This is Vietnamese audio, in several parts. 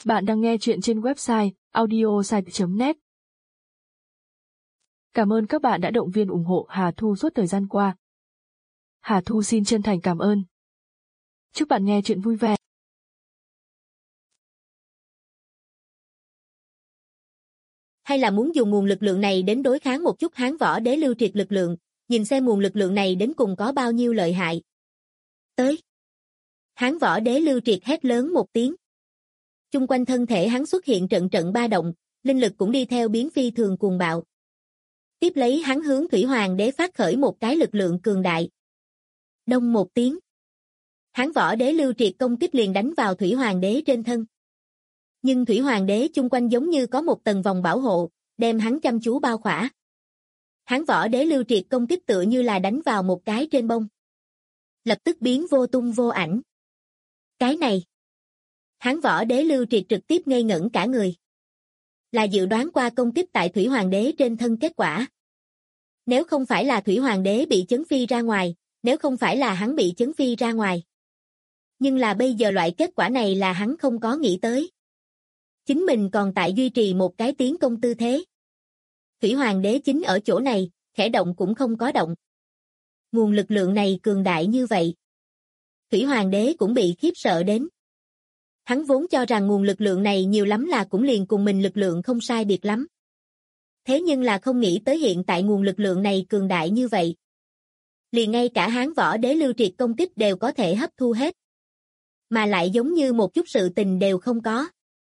Bạn đang nghe chuyện trên website audiosite.net. Cảm ơn các bạn đã động viên ủng hộ Hà Thu suốt thời gian qua. Hà Thu xin chân thành cảm ơn. Chúc bạn nghe chuyện vui vẻ. Hay là muốn dùng nguồn lực lượng này đến đối kháng một chút Hán Võ Đế Lưu Triệt lực lượng, nhìn xem nguồn lực lượng này đến cùng có bao nhiêu lợi hại. Tới. Hán Võ Đế Lưu Triệt hét lớn một tiếng. Chung quanh thân thể hắn xuất hiện trận trận ba động, linh lực cũng đi theo biến phi thường cuồng bạo. Tiếp lấy hắn hướng Thủy Hoàng Đế phát khởi một cái lực lượng cường đại. Đông một tiếng. Hán Võ Đế Lưu Triệt công kích liền đánh vào Thủy Hoàng Đế trên thân. Nhưng Thủy Hoàng Đế chung quanh giống như có một tầng vòng bảo hộ, đem hắn chăm chú bao khỏa. Hán Võ Đế Lưu Triệt công kích tựa như là đánh vào một cái trên bông. Lập tức biến vô tung vô ảnh. Cái này. Hán Võ Đế Lưu Triệt trực tiếp ngây ngẩn cả người. Là dự đoán qua công kích tại Thủy Hoàng Đế trên thân kết quả. Nếu không phải là Thủy Hoàng Đế bị chấn phi ra ngoài, nếu không phải là hắn bị chấn phi ra ngoài. Nhưng là bây giờ loại kết quả này là hắn không có nghĩ tới. Chính mình còn tại duy trì một cái tiến công tư thế. Thủy Hoàng Đế chính ở chỗ này, khẽ động cũng không có động. Nguồn lực lượng này cường đại như vậy. Thủy Hoàng Đế cũng bị khiếp sợ đến. Hắn vốn cho rằng nguồn lực lượng này nhiều lắm là cũng liền cùng mình lực lượng không sai biệt lắm. Thế nhưng là không nghĩ tới hiện tại nguồn lực lượng này cường đại như vậy. Liền ngay cả Hán Võ Đế Lưu Triệt công kích đều có thể hấp thu hết. Mà lại giống như một chút sự tình đều không có.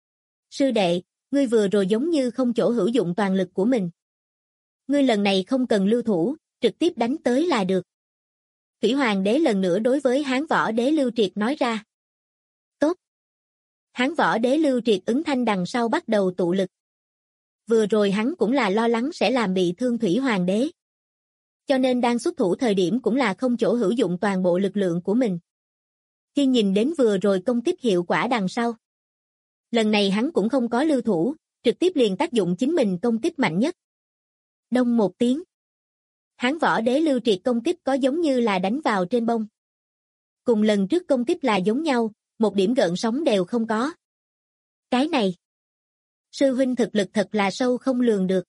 Sư đệ, ngươi vừa rồi giống như không chỗ hữu dụng toàn lực của mình. Ngươi lần này không cần lưu thủ, trực tiếp đánh tới là được. Thủy Hoàng Đế lần nữa đối với Hán Võ Đế Lưu Triệt nói ra. Tốt. Hán Võ Đế Lưu Triệt ứng thanh đằng sau bắt đầu tụ lực. Vừa rồi hắn cũng là lo lắng sẽ làm bị thương Thủy Hoàng Đế. Cho nên đang xuất thủ thời điểm cũng là không chỗ hữu dụng toàn bộ lực lượng của mình. Khi nhìn đến vừa rồi công kích hiệu quả đằng sau. Lần này hắn cũng không có lưu thủ, trực tiếp liền tác dụng chính mình công kích mạnh nhất. Đông một tiếng. Hán Võ Đế Lưu Triệt công kích có giống như là đánh vào trên bông. Cùng lần trước công kích là giống nhau, một điểm gợn sóng đều không có. Cái này. Sư huynh thực lực thật là sâu không lường được.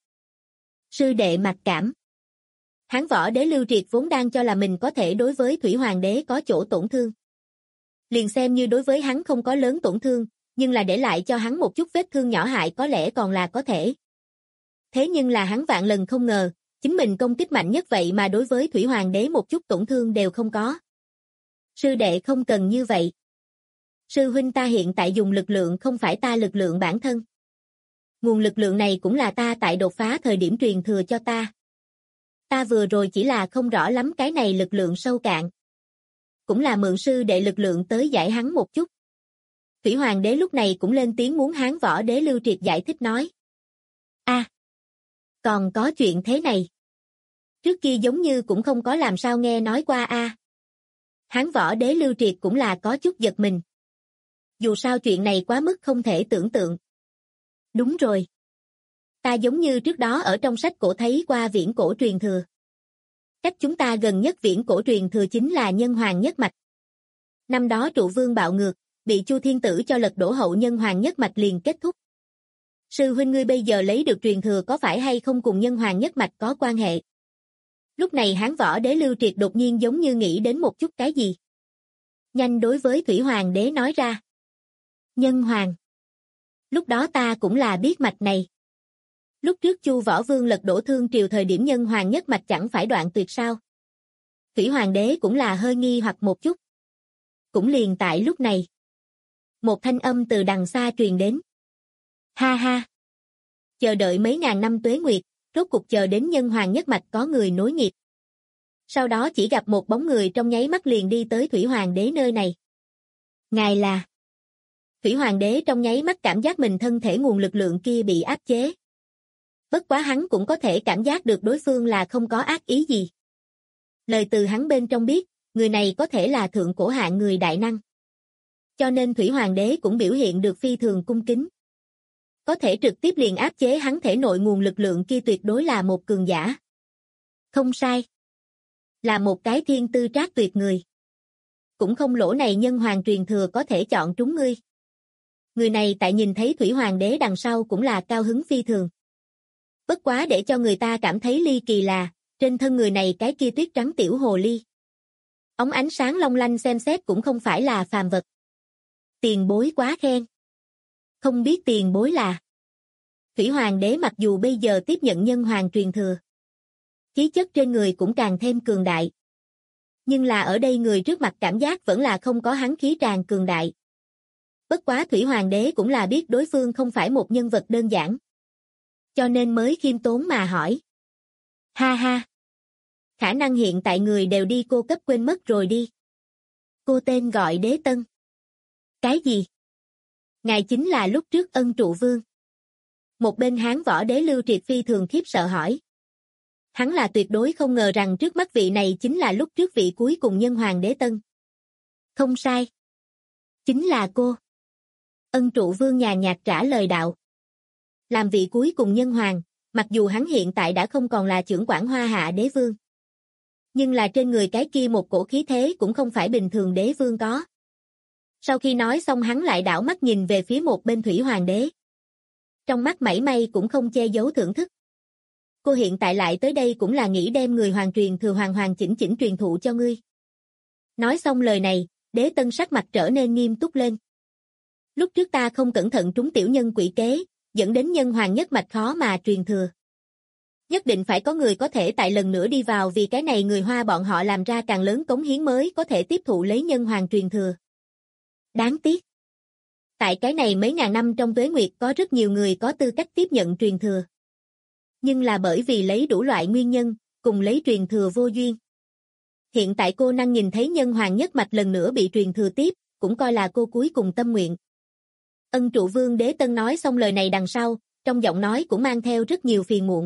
Sư đệ mặc cảm. Hán Võ Đế Lưu Triệt vốn đang cho là mình có thể đối với Thủy Hoàng Đế có chỗ tổn thương. Liền xem như đối với hắn không có lớn tổn thương, nhưng là để lại cho hắn một chút vết thương nhỏ hại có lẽ còn là có thể. Thế nhưng là hắn vạn lần không ngờ, chính mình công kích mạnh nhất vậy mà đối với Thủy Hoàng Đế một chút tổn thương đều không có. Sư đệ không cần như vậy. Sư huynh ta hiện tại dùng lực lượng không phải ta lực lượng bản thân. Nguồn lực lượng này cũng là ta tại đột phá thời điểm truyền thừa cho ta. Ta vừa rồi chỉ là không rõ lắm cái này lực lượng sâu cạn. Cũng là mượn sư đệ lực lượng tới giải hắn một chút. Thủy Hoàng Đế lúc này cũng lên tiếng muốn Hán Võ Đế Lưu Triệt giải thích nói. Còn có chuyện thế này. Trước kia giống như cũng không có làm sao nghe nói qua Hán Võ Đế Lưu Triệt cũng là có chút giật mình. Dù sao chuyện này quá mức không thể tưởng tượng. Đúng rồi. Ta giống như trước đó ở trong sách cổ thấy qua viễn cổ truyền thừa. Cách chúng ta gần nhất viễn cổ truyền thừa chính là Nhân Hoàng Nhất Mạch. Năm đó Trụ Vương bạo ngược, bị Chu Thiên Tử cho lật đổ hậu Nhân Hoàng Nhất Mạch liền kết thúc. Sư huynh ngươi bây giờ lấy được truyền thừa có phải hay không cùng Nhân Hoàng Nhất Mạch có quan hệ? Lúc này Hán Võ Đế Lưu Triệt đột nhiên giống như nghĩ đến một chút cái gì. Nhanh đối với Thủy Hoàng Đế nói ra. Nhân Hoàng. Lúc đó ta cũng là biết mạch này. Lúc trước Chu Võ Vương lật đổ Thương Triều thời điểm Nhân Hoàng Nhất Mạch chẳng phải đoạn tuyệt sao? Thủy Hoàng Đế cũng là hơi nghi hoặc một chút. Cũng liền tại lúc này. Một thanh âm từ đằng xa truyền đến. Ha ha. Chờ đợi mấy ngàn năm tuế nguyệt, rốt cuộc chờ đến Nhân Hoàng Nhất Mạch có người nối nghiệp. Sau đó chỉ gặp một bóng người trong nháy mắt liền đi tới Thủy Hoàng Đế nơi này. Ngài là. Thủy Hoàng Đế trong nháy mắt cảm giác mình thân thể nguồn lực lượng kia bị áp chế. Bất quá hắn cũng có thể cảm giác được đối phương là không có ác ý gì. Lời từ hắn bên trong biết, người này có thể là thượng cổ hạng người đại năng. Cho nên Thủy Hoàng Đế cũng biểu hiện được phi thường cung kính. Có thể trực tiếp liền áp chế hắn thể nội nguồn lực lượng kia tuyệt đối là một cường giả. Không sai. Là một cái thiên tư trác tuyệt người. Cũng không lỗ này Nhân Hoàng truyền thừa có thể chọn trúng ngươi. Người này tại nhìn thấy Thủy Hoàng đế đằng sau cũng là cao hứng phi thường. Bất quá để cho người ta cảm thấy ly kỳ là, trên thân người này cái kia tuyết trắng tiểu hồ ly. Ống ánh sáng long lanh xem xét cũng không phải là phàm vật. Tiền bối quá khen. Không biết tiền bối là. Thủy Hoàng đế mặc dù bây giờ tiếp nhận nhân hoàng truyền thừa. Khí chất trên người cũng càng thêm cường đại. Nhưng là ở đây người trước mặt cảm giác vẫn là không có hắn khí tràn cường đại. Bất quá Thủy Hoàng đế cũng là biết đối phương không phải một nhân vật đơn giản. Cho nên mới khiêm tốn mà hỏi. Ha ha. Khả năng hiện tại người đều đi cô cấp quên mất rồi đi. Cô tên gọi Đế Tân. Cái gì? Ngài chính là lúc trước Ân Trụ Vương. Một bên Hán võ đế Lưu Triệt phi thường khiếp sợ hỏi. Hắn là tuyệt đối không ngờ rằng trước mắt vị này chính là lúc trước vị cuối cùng nhân hoàng Đế Tân. Không sai. Chính là cô. Ân Trụ Vương nhàn nhạt trả lời đạo. Làm vị cuối cùng nhân hoàng, mặc dù hắn hiện tại đã không còn là trưởng quản Hoa Hạ đế vương. Nhưng là trên người cái kia một cổ khí thế cũng không phải bình thường đế vương có. Sau khi nói xong hắn lại đảo mắt nhìn về phía một bên Thủy Hoàng đế. Trong mắt mảy may cũng không che giấu thưởng thức. Cô hiện tại lại tới đây cũng là nghĩ đem người hoàng truyền thừa hoàn hoàn chỉnh chỉnh truyền thụ cho ngươi. Nói xong lời này, Đế Tân sắc mặt trở nên nghiêm túc lên. Lúc trước ta không cẩn thận trúng tiểu nhân quỷ kế, dẫn đến nhân hoàng nhất mạch khó mà truyền thừa. Nhất định phải có người có thể tại lần nữa đi vào vì cái này người Hoa bọn họ làm ra càng lớn cống hiến mới có thể tiếp thụ lấy nhân hoàng truyền thừa. Đáng tiếc. Tại cái này mấy ngàn năm trong tuế nguyệt có rất nhiều người có tư cách tiếp nhận truyền thừa. Nhưng là bởi vì lấy đủ loại nguyên nhân, cùng lấy truyền thừa vô duyên. Hiện tại cô năng nhìn thấy nhân hoàng nhất mạch lần nữa bị truyền thừa tiếp, cũng coi là cô cuối cùng tâm nguyện. Ân Trụ Vương Đế Tân nói xong lời này đằng sau, trong giọng nói cũng mang theo rất nhiều phiền muộn.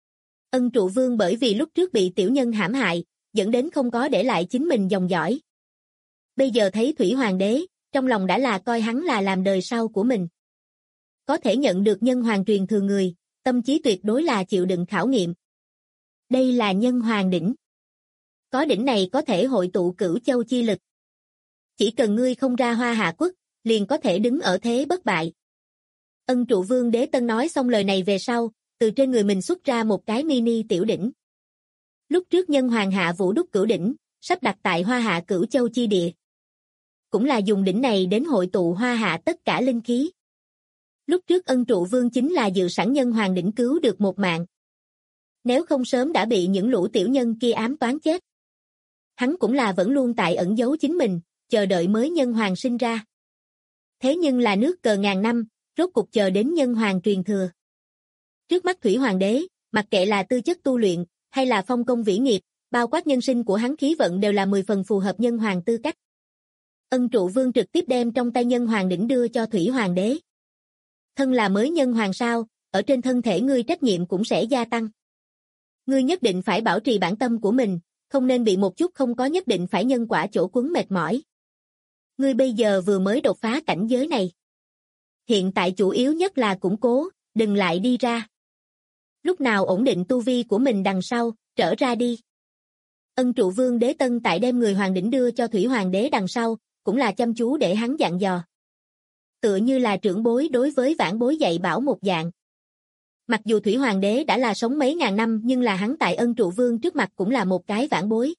Ân Trụ Vương bởi vì lúc trước bị tiểu nhân hãm hại, dẫn đến không có để lại chính mình dòng dõi. Bây giờ thấy Thủy Hoàng đế, trong lòng đã là coi hắn là làm đời sau của mình. Có thể nhận được nhân hoàng truyền thừa người, tâm trí tuyệt đối là chịu đựng khảo nghiệm. Đây là nhân hoàng đỉnh. Có đỉnh này có thể hội tụ cửu châu chi lực. Chỉ cần ngươi không ra Hoa Hạ quốc, liền có thể đứng ở thế bất bại. Ân Trụ Vương Đế Tân nói xong lời này về sau, từ trên người mình xuất ra một cái mini tiểu đỉnh. Lúc trước nhân hoàng hạ vũ đúc cửu đỉnh, sắp đặt tại Hoa Hạ cửu châu chi địa. Cũng là dùng đỉnh này đến hội tụ Hoa Hạ tất cả linh khí. Lúc trước Ân Trụ Vương chính là dự sẵn nhân hoàng đỉnh cứu được một mạng. Nếu không sớm đã bị những lũ tiểu nhân kia ám toán chết. Hắn cũng là vẫn luôn tại ẩn giấu chính mình, chờ đợi mới nhân hoàng sinh ra. Thế nhưng là nước cờ ngàn năm, rốt cục chờ đến nhân hoàng truyền thừa. Trước mắt Thủy Hoàng đế, mặc kệ là tư chất tu luyện, hay là phong công vĩ nghiệp, bao quát nhân sinh của hắn khí vận đều là 10 phần phù hợp nhân hoàng tư cách. Ân Trụ Vương trực tiếp đem trong tay nhân hoàng đỉnh đưa cho Thủy Hoàng đế. Thân là mới nhân hoàng sao, ở trên thân thể ngươi trách nhiệm cũng sẽ gia tăng. Ngươi nhất định phải bảo trì bản tâm của mình, không nên bị một chút không có nhất định phải nhân quả chỗ quấn mệt mỏi. Ngươi bây giờ vừa mới đột phá cảnh giới này. Hiện tại chủ yếu nhất là củng cố, đừng lại đi ra. Lúc nào ổn định tu vi của mình đằng sau, trở ra đi. Ân Trụ Vương Đế Tân tại đem người hoàng đỉnh đưa cho Thủy Hoàng đế đằng sau, cũng là chăm chú để hắn dặn dò. Tựa như là trưởng bối đối với vãn bối dạy bảo một dạng. Mặc dù Thủy Hoàng đế đã là sống mấy ngàn năm nhưng là hắn tại Ân Trụ Vương trước mặt cũng là một cái vãn bối.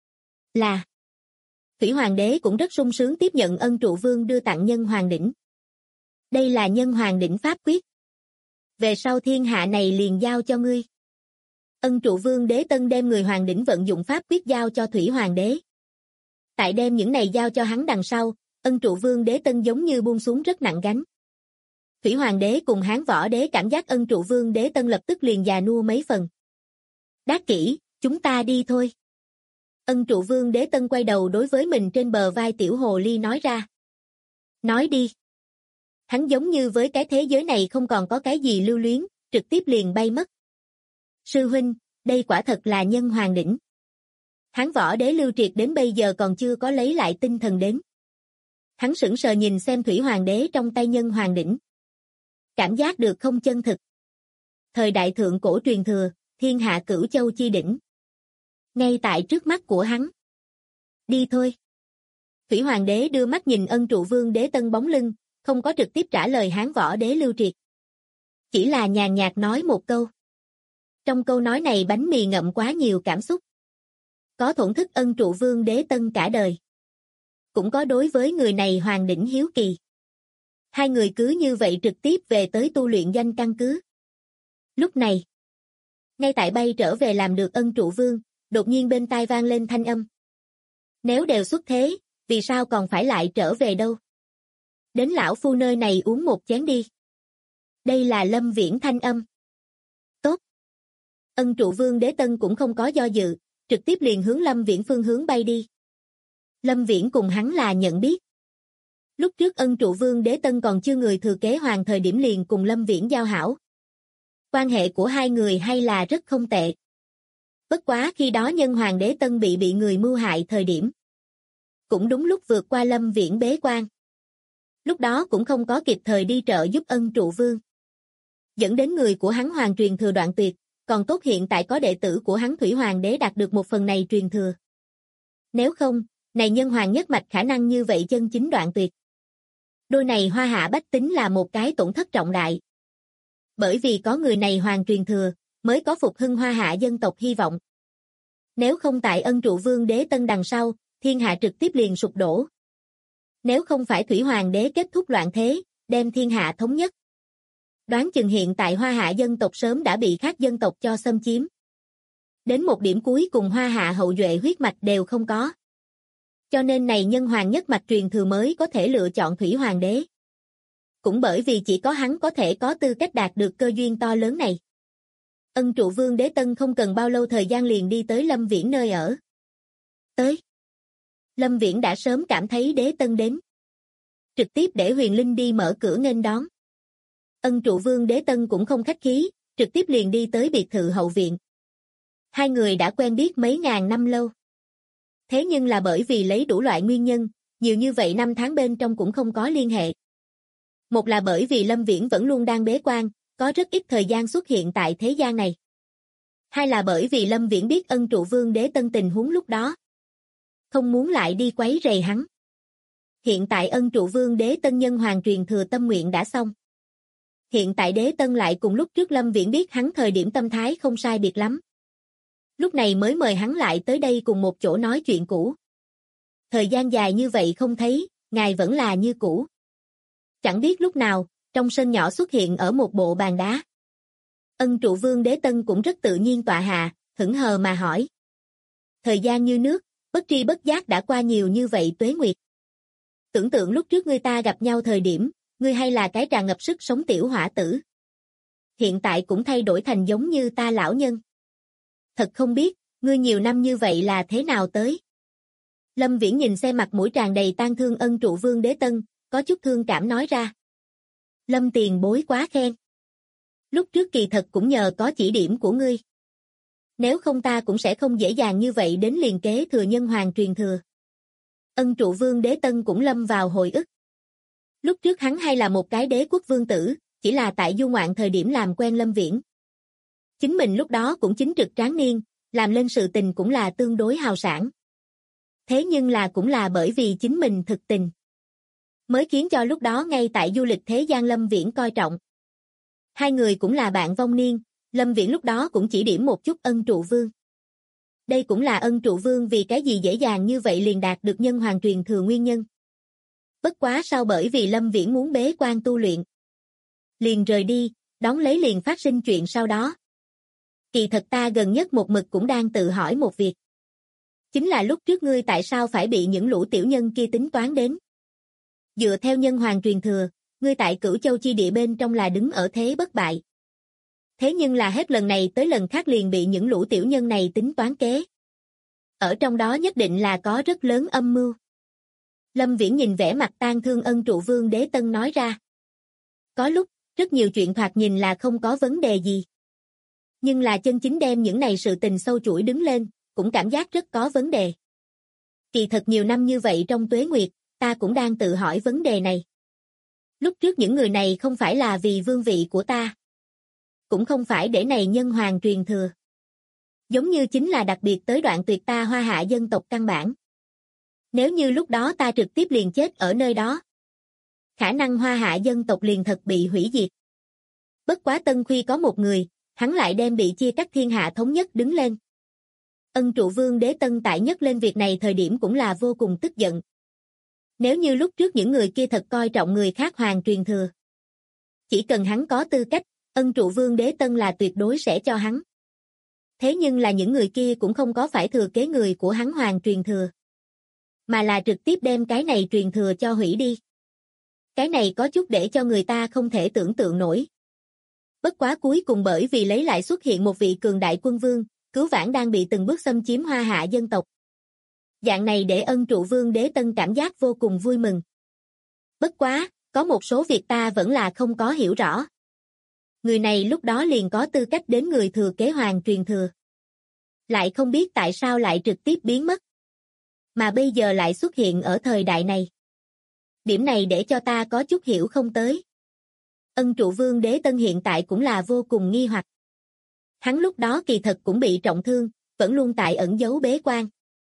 Là Thủy Hoàng đế cũng rất sung sướng tiếp nhận Ân Trụ Vương đưa tặng nhân hoàng đỉnh. Đây là nhân hoàng đỉnh pháp quyết. Về sau thiên hạ này liền giao cho ngươi. Ân Trụ Vương Đế Tân đem người hoàng đỉnh vận dụng pháp quyết giao cho Thủy Hoàng đế. Tại đem những này giao cho hắn đằng sau, Ân Trụ Vương Đế Tân giống như buông xuống rất nặng gánh. Thủy Hoàng đế cùng Hán võ đế cảm giác Ân Trụ Vương Đế Tân lập tức liền già nua mấy phần. Đát kỹ, chúng ta đi thôi. Ân Trụ Vương Đế Tân quay đầu đối với mình trên bờ vai tiểu hồ ly nói ra. Nói đi. Hắn giống như với cái thế giới này không còn có cái gì lưu luyến, trực tiếp liền bay mất. Sư huynh, đây quả thật là nhân hoàng đỉnh. Hán võ đế Lưu Triệt đến bây giờ còn chưa có lấy lại tinh thần đến. Hắn sững sờ nhìn xem Thủy Hoàng đế trong tay nhân hoàng đỉnh. Cảm giác được không chân thực. Thời đại thượng cổ truyền thừa, thiên hạ cửu châu chi đỉnh. Ngay tại trước mắt của hắn. Đi thôi. Thủy Hoàng đế đưa mắt nhìn Ân Trụ Vương Đế Tân bóng lưng, không có trực tiếp trả lời Hán Võ Đế Lưu Triệt. Chỉ là nhàn nhạt nói một câu. Trong câu nói này bánh mì ngậm quá nhiều cảm xúc. Có thổn thức Ân Trụ Vương Đế Tân cả đời. Cũng có đối với người này Hoàng Đỉnh hiếu kỳ. Hai người cứ như vậy trực tiếp về tới tu luyện doanh căn cứ. Lúc này, ngay tại bay trở về làm được Ân Trụ Vương, đột nhiên bên tai vang lên thanh âm. Nếu đều xuất thế, vì sao còn phải lại trở về đâu? Đến lão phu nơi này uống một chén đi. Đây là Lâm Viễn thanh âm. Tốt. Ân Trụ Vương Đế Tân cũng không có do dự, trực tiếp liền hướng Lâm Viễn phương hướng bay đi. Lâm Viễn cùng hắn là nhận biết. Lúc trước Ân Trụ Vương Đế Tân còn chưa người thừa kế hoàng thời điểm liền cùng Lâm Viễn giao hảo. Quan hệ của hai người hay là rất không tệ. Bất quá khi đó nhân hoàng Đế Tân bị người mưu hại thời điểm. Cũng đúng lúc vượt qua Lâm Viễn bế quan. Lúc đó cũng không có kịp thời đi trợ giúp Ân Trụ Vương. Dẫn đến người của hắn hoàng truyền thừa đoạn tuyệt, còn tốt hiện tại có đệ tử của hắn Thủy Hoàng Đế đạt được một phần này truyền thừa. Nếu không, này nhân hoàng nhất mạch khả năng như vậy chân chính đoạn tuyệt. Đôi này Hoa Hạ bách tính là một cái tổn thất trọng đại. Bởi vì có người này hoàng truyền thừa, mới có phục hưng Hoa Hạ dân tộc hy vọng. Nếu không tại Ân Trụ Vương Đế Tân đằng sau, thiên hạ trực tiếp liền sụp đổ. Nếu không phải Thủy Hoàng Đế kết thúc loạn thế, đem thiên hạ thống nhất. Đoán chừng hiện tại Hoa Hạ dân tộc sớm đã bị khác dân tộc cho xâm chiếm. Đến một điểm cuối cùng Hoa Hạ hậu duệ huyết mạch đều không có. Cho nên này nhân hoàng nhất mạch truyền thừa mới có thể lựa chọn Thủy Hoàng Đế. Cũng bởi vì chỉ có hắn có thể có tư cách đạt được cơ duyên to lớn này. Ân Trụ Vương Đế Tân không cần bao lâu thời gian liền đi tới Lâm Viễn nơi ở. Tới. Lâm Viễn đã sớm cảm thấy Đế Tân đến. Trực tiếp để Huyền Linh đi mở cửa nghênh đón. Ân Trụ Vương Đế Tân cũng không khách khí, trực tiếp liền đi tới biệt thự hậu viện. Hai người đã quen biết mấy ngàn năm lâu. Thế nhưng là bởi vì lấy đủ loại nguyên nhân, nhiều như vậy năm tháng bên trong cũng không có liên hệ. Một là bởi vì Lâm Viễn vẫn luôn đang bế quan, có rất ít thời gian xuất hiện tại thế gian này. Hai là bởi vì Lâm Viễn biết Ân Trụ Vương Đế Tân tình huống lúc đó. Không muốn lại đi quấy rầy hắn. Hiện tại Ân Trụ Vương Đế Tân nhân hoàng truyền thừa tâm nguyện đã xong. Hiện tại Đế Tân lại cùng lúc trước Lâm Viễn biết hắn thời điểm tâm thái không sai biệt lắm. Lúc này mới mời hắn lại tới đây cùng một chỗ nói chuyện cũ. Thời gian dài như vậy không thấy, ngài vẫn là như cũ. Chẳng biết lúc nào, trong sân nhỏ xuất hiện ở một bộ bàn đá. Ân Trụ Vương Đế Tân cũng rất tự nhiên tọa hạ, hững hờ mà hỏi. Thời gian như nước, bất tri bất giác đã qua nhiều như vậy tuế nguyệt. Tưởng tượng lúc trước ngươi ta gặp nhau thời điểm, ngươi hay là cái tràn ngập sức sống tiểu hỏa tử. Hiện tại cũng thay đổi thành giống như ta lão nhân. Thật không biết, ngươi nhiều năm như vậy là thế nào tới. Lâm Viễn nhìn xe mặt mũi tràn đầy tang thương Ân Trụ Vương Đế Tân, có chút thương cảm nói ra. Lâm tiền bối quá khen. Lúc trước kỳ thật cũng nhờ có chỉ điểm của ngươi. Nếu không ta cũng sẽ không dễ dàng như vậy đến liền kế thừa nhân hoàng truyền thừa. Ân Trụ Vương Đế Tân cũng lâm vào hồi ức. Lúc trước hắn hay là một cái đế quốc vương tử, chỉ là tại du ngoạn thời điểm làm quen Lâm Viễn. Chính mình lúc đó cũng chính trực tráng niên, làm lên sự tình cũng là tương đối hào sảng. Thế nhưng là cũng là bởi vì chính mình thực tình. Mới khiến cho lúc đó ngay tại du lịch thế gian Lâm Viễn coi trọng. Hai người cũng là bạn vong niên, Lâm Viễn lúc đó cũng chỉ điểm một chút Ân Trụ Vương. Đây cũng là Ân Trụ Vương vì cái gì dễ dàng như vậy liền đạt được nhân hoàng truyền thừa nguyên nhân. Bất quá sau bởi vì Lâm Viễn muốn bế quan tu luyện. Liền rời đi, đón lấy liền phát sinh chuyện sau đó. Kỳ thật ta gần nhất một mực cũng đang tự hỏi một việc. Chính là lúc trước ngươi tại sao phải bị những lũ tiểu nhân kia tính toán đến. Dựa theo nhân hoàng truyền thừa, ngươi tại Cửu Châu chi địa bên trong là đứng ở thế bất bại. Thế nhưng là hết lần này tới lần khác liền bị những lũ tiểu nhân này tính toán kế. Ở trong đó nhất định là có rất lớn âm mưu. Lâm Viễn nhìn vẻ mặt tang thương Ân Trụ Vương Đế Tân nói ra. Có lúc, rất nhiều chuyện thoạt nhìn là không có vấn đề gì. Nhưng là chân chính đem những này sự tình sâu chuỗi đứng lên, cũng cảm giác rất có vấn đề. Kỳ thật nhiều năm như vậy trong tuế nguyệt, ta cũng đang tự hỏi vấn đề này. Lúc trước những người này không phải là vì vương vị của ta. Cũng không phải để này nhân hoàng truyền thừa. Giống như chính là đặc biệt tới đoạn tuyệt ta Hoa Hạ dân tộc căn bản. Nếu như lúc đó ta trực tiếp liền chết ở nơi đó. khả năng Hoa Hạ dân tộc liền thật bị hủy diệt. Bất quá Tân Khuy có một người, hắn lại đem bị chia cắt thiên hạ thống nhất đứng lên. Ân Trụ Vương Đế Tân tại nhất lên việc này thời điểm cũng là vô cùng tức giận. Nếu như lúc trước những người kia thật coi trọng người khác hoàng truyền thừa. Chỉ cần hắn có tư cách, Ân Trụ Vương Đế Tân là tuyệt đối sẽ cho hắn. Thế nhưng là những người kia cũng không có phải thừa kế người của hắn hoàng truyền thừa. Mà là trực tiếp đem cái này truyền thừa cho hủy đi. Cái này có chút để cho người ta không thể tưởng tượng nổi. Bất quá cuối cùng bởi vì lấy lại xuất hiện một vị cường đại quân vương, cứu vãn đang bị từng bước xâm chiếm Hoa Hạ dân tộc. Dạng này để Ân Trụ Vương Đế Tân cảm giác vô cùng vui mừng. Bất quá, có một số việc ta vẫn là không có hiểu rõ. Người này lúc đó liền có tư cách đến người thừa kế hoàng truyền thừa. Lại không biết tại sao lại trực tiếp biến mất. Mà bây giờ lại xuất hiện ở thời đại này. Điểm này để cho ta có chút hiểu không tới. Ân Trụ Vương Đế Tân hiện tại cũng là vô cùng nghi hoặc. Hắn lúc đó kỳ thật cũng bị trọng thương, vẫn luôn tại ẩn giấu bế quan.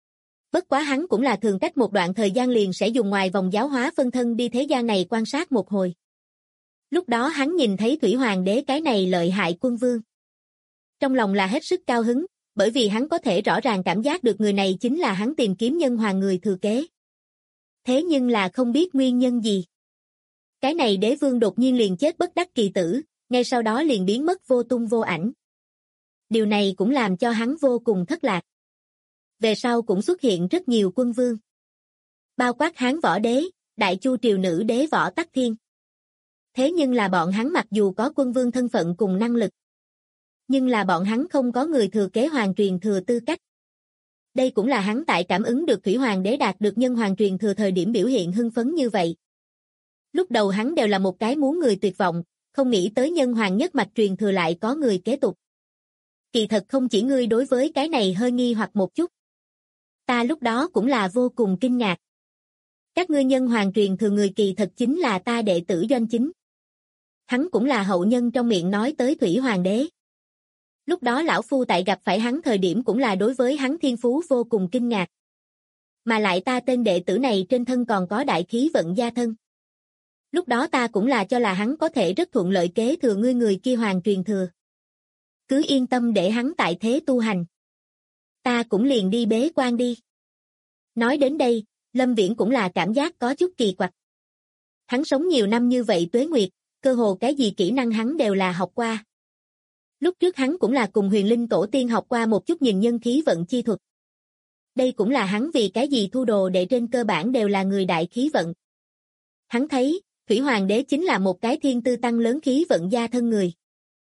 Bất quá hắn cũng là thường cách một đoạn thời gian liền sẽ dùng ngoài vòng giáo hóa phân thân đi thế gian này quan sát một hồi. Lúc đó hắn nhìn thấy Thủy Hoàng Đế cái này lợi hại quân vương. Trong lòng là hết sức cao hứng, bởi vì hắn có thể rõ ràng cảm giác được người này chính là hắn tìm kiếm nhân hoàng người thừa kế. Thế nhưng là không biết nguyên nhân gì. Cái này đế vương đột nhiên liền chết bất đắc kỳ tử, ngay sau đó liền biến mất vô tung vô ảnh. Điều này cũng làm cho hắn vô cùng thất lạc. Về sau cũng xuất hiện rất nhiều quân vương. Bao quát Hán Võ Đế, Đại Chu Triều Nữ Đế Võ Tắc Thiên. Thế nhưng là bọn hắn mặc dù có quân vương thân phận cùng năng lực. Nhưng là bọn hắn không có người thừa kế hoàng truyền thừa tư cách. Đây cũng là hắn tại cảm ứng được Thủy Hoàng Đế đạt được nhân hoàng truyền thừa thời điểm biểu hiện hưng phấn như vậy. Lúc đầu hắn đều là một cái muốn người tuyệt vọng, không nghĩ tới nhân hoàng nhất mạch truyền thừa lại có người kế tục. Kỳ thật không chỉ ngươi đối với cái này hơi nghi hoặc một chút. Ta lúc đó cũng là vô cùng kinh ngạc. Các ngươi nhân hoàng truyền thừa người kỳ thật chính là ta đệ tử Doanh Chính. Hắn cũng là hậu nhân trong miệng nói tới Thủy Hoàng Đế. Lúc đó lão phu tại gặp phải hắn thời điểm cũng là đối với hắn thiên phú vô cùng kinh ngạc. Mà lại ta tên đệ tử này trên thân còn có đại khí vận gia thân. Lúc đó ta cũng là cho là hắn có thể rất thuận lợi kế thừa ngươi người kia hoàng truyền thừa. Cứ yên tâm để hắn tại thế tu hành. Ta cũng liền đi bế quan đi. Nói đến đây, Lâm Viễn cũng là cảm giác có chút kỳ quặc. Hắn sống nhiều năm như vậy tuế nguyệt, cơ hồ cái gì kỹ năng hắn đều là học qua. Lúc trước hắn cũng là cùng Huyền Linh Tổ Tiên học qua một chút nhìn nhân khí vận chi thuật. Đây cũng là hắn vì cái gì thu đồ để trên cơ bản đều là người đại khí vận. Hắn thấy, Thủy Hoàng Đế chính là một cái thiên tư tăng lớn khí vận gia thân người.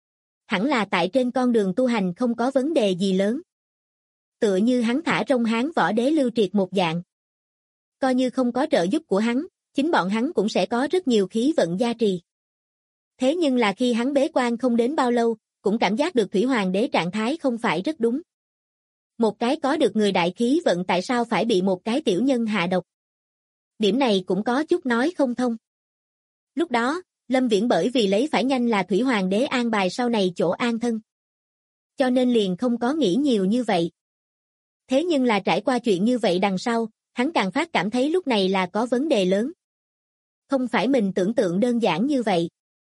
Hẳn là tại trên con đường tu hành không có vấn đề gì lớn. Tựa như hắn thả rông Hán Võ Đế Lưu Triệt một dạng. Coi như không có trợ giúp của hắn, chính bọn hắn cũng sẽ có rất nhiều khí vận gia trì. Thế nhưng là khi hắn bế quan không đến bao lâu, cũng cảm giác được Thủy Hoàng Đế trạng thái không phải rất đúng. Một cái có được người đại khí vận tại sao phải bị một cái tiểu nhân hạ độc? Điểm này cũng có chút nói không thông. Lúc đó, Lâm Viễn bởi vì lấy phải nhanh là Thủy Hoàng Đế an bài sau này chỗ an thân. Cho nên liền không có nghĩ nhiều như vậy. Thế nhưng là trải qua chuyện như vậy đằng sau, hắn càng phát cảm thấy lúc này là có vấn đề lớn. Không phải mình tưởng tượng đơn giản như vậy.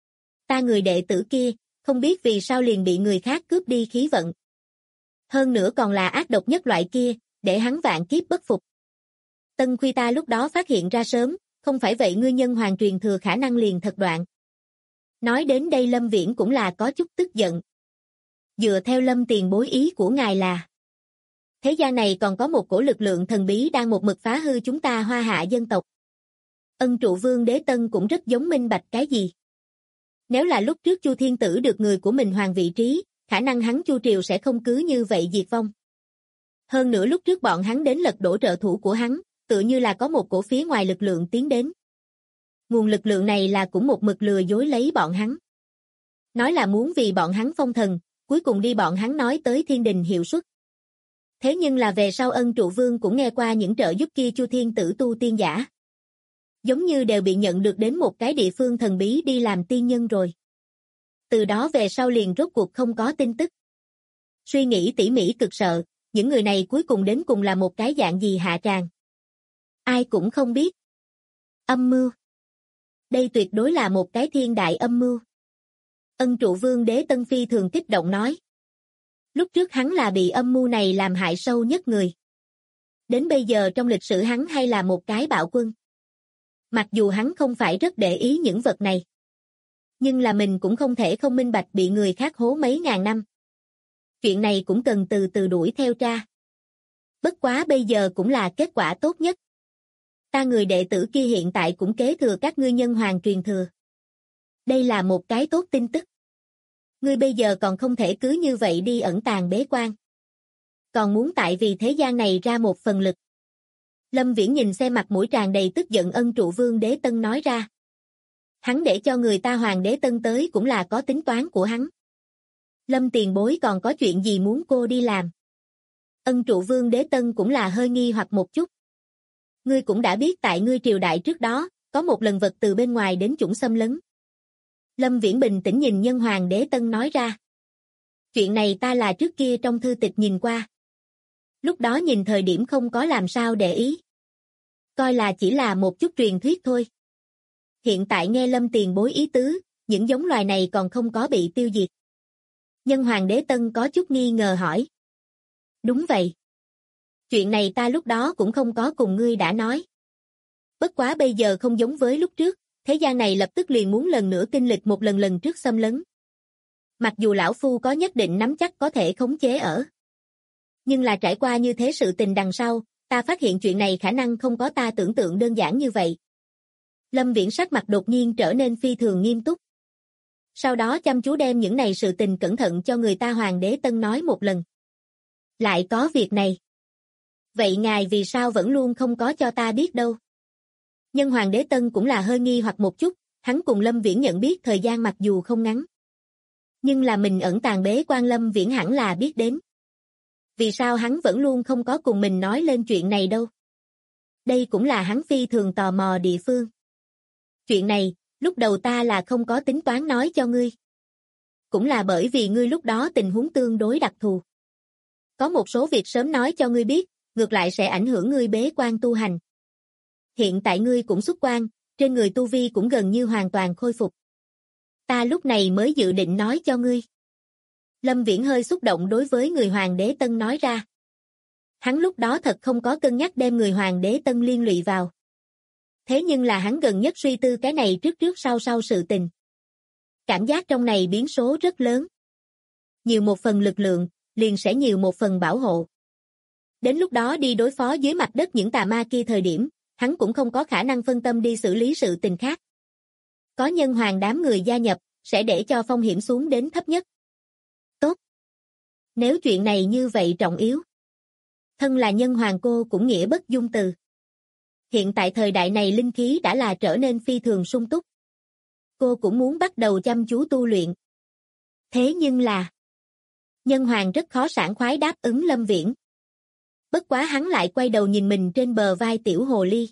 Ta người đệ tử kia, không biết vì sao liền bị người khác cướp đi khí vận. Hơn nữa còn là ác độc nhất loại kia, để hắn vạn kiếp bất phục. Tân Khuy ta lúc đó phát hiện ra sớm, không phải vậy ngươi nhân hoàng truyền thừa khả năng liền thật đoạn. Nói đến đây Lâm Viễn cũng là có chút tức giận. Dựa theo Lâm tiền bối ý của ngài là thế gian này còn có một cổ lực lượng thần bí đang một mực phá hư chúng ta Hoa Hạ dân tộc. Ân Trụ Vương Đế Tân cũng rất giống minh bạch cái gì. Nếu là lúc trước Chu Thiên Tử được người của mình hoàng vị trí, khả năng hắn Chu Triều sẽ không cứ như vậy diệt vong. Hơn nữa lúc trước bọn hắn đến lật đổ trợ thủ của hắn, tựa như là có một cổ phía ngoài lực lượng tiến đến. Nguồn lực lượng này là cũng một mực lừa dối lấy bọn hắn. Nói là muốn vì bọn hắn phong thần, cuối cùng đi bọn hắn nói tới thiên đình hiệu suất. Thế nhưng là về sau Ân Trụ Vương cũng nghe qua những trợ giúp kia Chu Thiên Tử tu tiên giả. Giống như đều bị nhận được đến một cái địa phương thần bí đi làm tiên nhân rồi. Từ đó về sau liền rốt cuộc không có tin tức. Suy nghĩ tỉ mỉ cực sợ, những người này cuối cùng đến cùng là một cái dạng gì hạ tràng. Ai cũng không biết. Âm mưu. Đây tuyệt đối là một cái thiên đại âm mưu. Ân Trụ Vương Đế Tân phi thường kích động nói. Lúc trước hắn là bị âm mưu này làm hại sâu nhất người. Đến bây giờ trong lịch sử hắn hay là một cái bạo quân. Mặc dù hắn không phải rất để ý những vật này. Nhưng là mình cũng không thể không minh bạch bị người khác hố mấy ngàn năm. Chuyện này cũng cần từ từ đuổi theo tra. Bất quá bây giờ cũng là kết quả tốt nhất. Ta người đệ tử kia hiện tại cũng kế thừa các ngươi nhân hoàng truyền thừa. Đây là một cái tốt tin tức. Ngươi bây giờ còn không thể cứ như vậy đi ẩn tàng bế quan. Còn muốn tại vì thế gian này ra một phần lực. Lâm Viễn nhìn xem mặt mũi tràn đầy tức giận Ân Trụ Vương Đế Tân nói ra. Hắn để cho người ta Hoàng Đế Tân tới cũng là có tính toán của hắn. Lâm tiền bối còn có chuyện gì muốn cô đi làm? Ân Trụ Vương Đế Tân cũng là hơi nghi hoặc một chút. Ngươi cũng đã biết tại ngươi triều đại trước đó, có một lần vật từ bên ngoài đến chủng xâm lấn. Lâm Viễn bình tĩnh nhìn Nhân Hoàng Đế Tân nói ra. Chuyện này ta là trước kia trong thư tịch nhìn qua. Lúc đó nhìn thời điểm không có làm sao để ý. Coi là chỉ là một chút truyền thuyết thôi. Hiện tại nghe Lâm tiền bối ý tứ, những giống loài này còn không có bị tiêu diệt. Nhân Hoàng Đế Tân có chút nghi ngờ hỏi. Đúng vậy. Chuyện này ta lúc đó cũng không có cùng ngươi đã nói. Bất quá bây giờ không giống với lúc trước, thế gian này lập tức liền muốn lần nữa kinh lịch một lần trước xâm lấn. Mặc dù lão phu có nhất định nắm chắc có thể khống chế ở. Nhưng là trải qua như thế sự tình đằng sau, ta phát hiện chuyện này khả năng không có ta tưởng tượng đơn giản như vậy. Lâm Viễn sắc mặt đột nhiên trở nên phi thường nghiêm túc. Sau đó chăm chú đem những này sự tình cẩn thận cho người ta Hoàng Đế Tân nói một lần. Lại có việc này. Vậy ngài vì sao vẫn luôn không có cho ta biết đâu? Nhân Hoàng Đế Tân cũng là hơi nghi hoặc một chút, hắn cùng Lâm Viễn nhận biết thời gian mặc dù không ngắn. Nhưng là mình ẩn tàng bế quan Lâm Viễn hẳn là biết đến. Vì sao hắn vẫn luôn không có cùng mình nói lên chuyện này đâu? Đây cũng là hắn phi thường tò mò địa phương. Chuyện này, lúc đầu ta là không có tính toán nói cho ngươi. Cũng là bởi vì ngươi lúc đó tình huống tương đối đặc thù. Có một số việc sớm nói cho ngươi biết, ngược lại sẽ ảnh hưởng ngươi bế quan tu hành. Hiện tại ngươi cũng xuất quan, trên người tu vi cũng gần như hoàn toàn khôi phục. Ta lúc này mới dự định nói cho ngươi. Lâm Viễn hơi xúc động đối với người Hoàng Đế Tân nói ra. Hắn lúc đó thật không có cân nhắc đem người Hoàng Đế Tân liên lụy vào. Thế nhưng là hắn gần nhất suy tư cái này trước sau sự tình. Cảm giác trong này biến số rất lớn. Nhiều một phần lực lượng, liền sẽ nhiều một phần bảo hộ. Đến lúc đó đi đối phó dưới mặt đất những tà ma kia thời điểm, hắn cũng không có khả năng phân tâm đi xử lý sự tình khác. Có nhân hoàng đám người gia nhập, sẽ để cho phong hiểm xuống đến thấp nhất. Tốt. Nếu chuyện này như vậy trọng yếu. Thân là nhân hoàng cô cũng nghĩa bất dung từ. Hiện tại thời đại này linh khí đã là trở nên phi thường sung túc. Cô cũng muốn bắt đầu chăm chú tu luyện. Thế nhưng là... Nhân hoàng rất khó sảng khoái đáp ứng Lâm Viễn. Bất quá hắn lại quay đầu nhìn mình trên bờ vai tiểu hồ ly.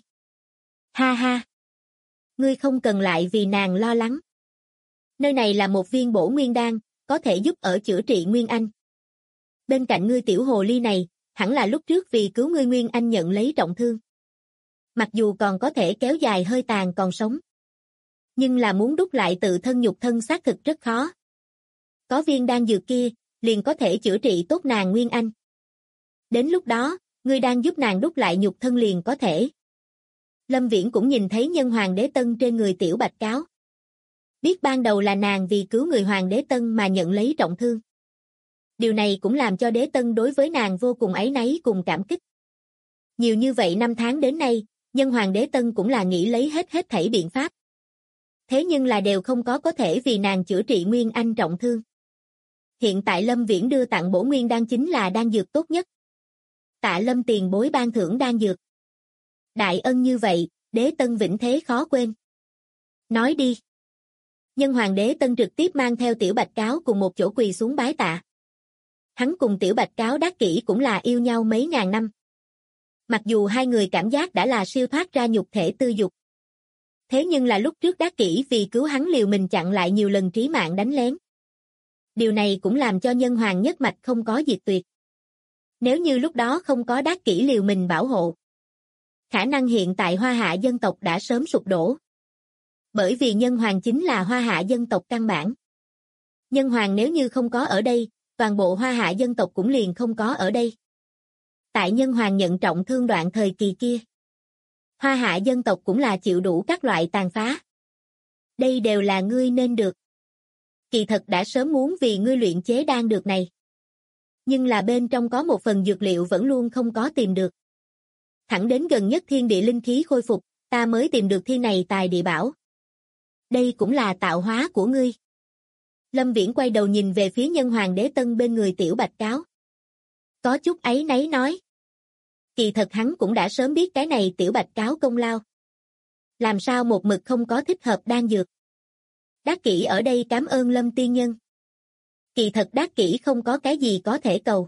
Ha ha! Ngươi không cần lại vì nàng lo lắng. Nơi này là một viên bổ nguyên đan, có thể giúp ở chữa trị Nguyên Anh. Bên cạnh ngươi tiểu hồ ly này, hẳn là lúc trước vì cứu ngươi Nguyên Anh nhận lấy trọng thương. Mặc dù còn có thể kéo dài hơi tàn còn sống. Nhưng là muốn đúc lại tự thân nhục thân xác thực rất khó. Có viên đan dược kia, liền có thể chữa trị tốt nàng Nguyên Anh. Đến lúc đó, ngươi đang giúp nàng đúc lại nhục thân liền có thể. Lâm Viễn cũng nhìn thấy nhân Hoàng Đế Tân trên người tiểu bạch cáo. Biết ban đầu là nàng vì cứu người Hoàng Đế Tân mà nhận lấy trọng thương. Điều này cũng làm cho Đế Tân đối với nàng vô cùng áy náy cùng cảm kích. Nhiều như vậy năm tháng đến nay, nhân Hoàng Đế Tân cũng là nghĩ lấy hết thảy biện pháp. Thế nhưng là đều không có thể vì nàng chữa trị Nguyên Anh trọng thương. Hiện tại Lâm Viễn đưa tặng bổ nguyên đan chính là đan dược tốt nhất. Tạ Lâm tiền bối ban thưởng đan dược. Đại ân như vậy, Đế Tân vĩnh thế khó quên. Nói đi. Nhân Hoàng Đế Tân trực tiếp mang theo tiểu bạch cáo cùng một chỗ quỳ xuống bái tạ. Hắn cùng tiểu bạch cáo đắc kỷ cũng là yêu nhau mấy ngàn năm. Mặc dù hai người cảm giác đã là siêu thoát ra nhục thể tư dục. Thế nhưng là lúc trước đắc kỷ vì cứu hắn liều mình chặn lại nhiều lần trí mạng đánh lén. Điều này cũng làm cho nhân hoàng nhất mạch không có diệt tuyệt. Nếu như lúc đó không có đắc kỷ liều mình bảo hộ, khả năng hiện tại Hoa Hạ dân tộc đã sớm sụp đổ. Bởi vì Nhân Hoàng chính là Hoa Hạ dân tộc căn bản. Nhân Hoàng nếu như không có ở đây, toàn bộ Hoa Hạ dân tộc cũng liền không có ở đây. Tại Nhân Hoàng nhận trọng thương đoạn thời kỳ kia, Hoa Hạ dân tộc cũng là chịu đủ các loại tàn phá. Đây đều là ngươi nên được. Kỳ thật đã sớm muốn vì ngươi luyện chế đan dược này. Nhưng là bên trong có một phần dược liệu vẫn luôn không có tìm được. Thẳng đến gần nhất thiên địa linh khí khôi phục, ta mới tìm được thiên này tài địa bảo. Đây cũng là tạo hóa của ngươi. Lâm Viễn quay đầu nhìn về phía Nhân Hoàng Đế Tân bên người Tiểu Bạch Cáo. Có chút áy náy nói. Kỳ thật hắn cũng đã sớm biết cái này Tiểu Bạch Cáo công lao. Làm sao một mực không có thích hợp đan dược. Đắc Kỷ ở đây cảm ơn Lâm tiên nhân. Kỳ thật Đắc Kỷ không có cái gì có thể cầu.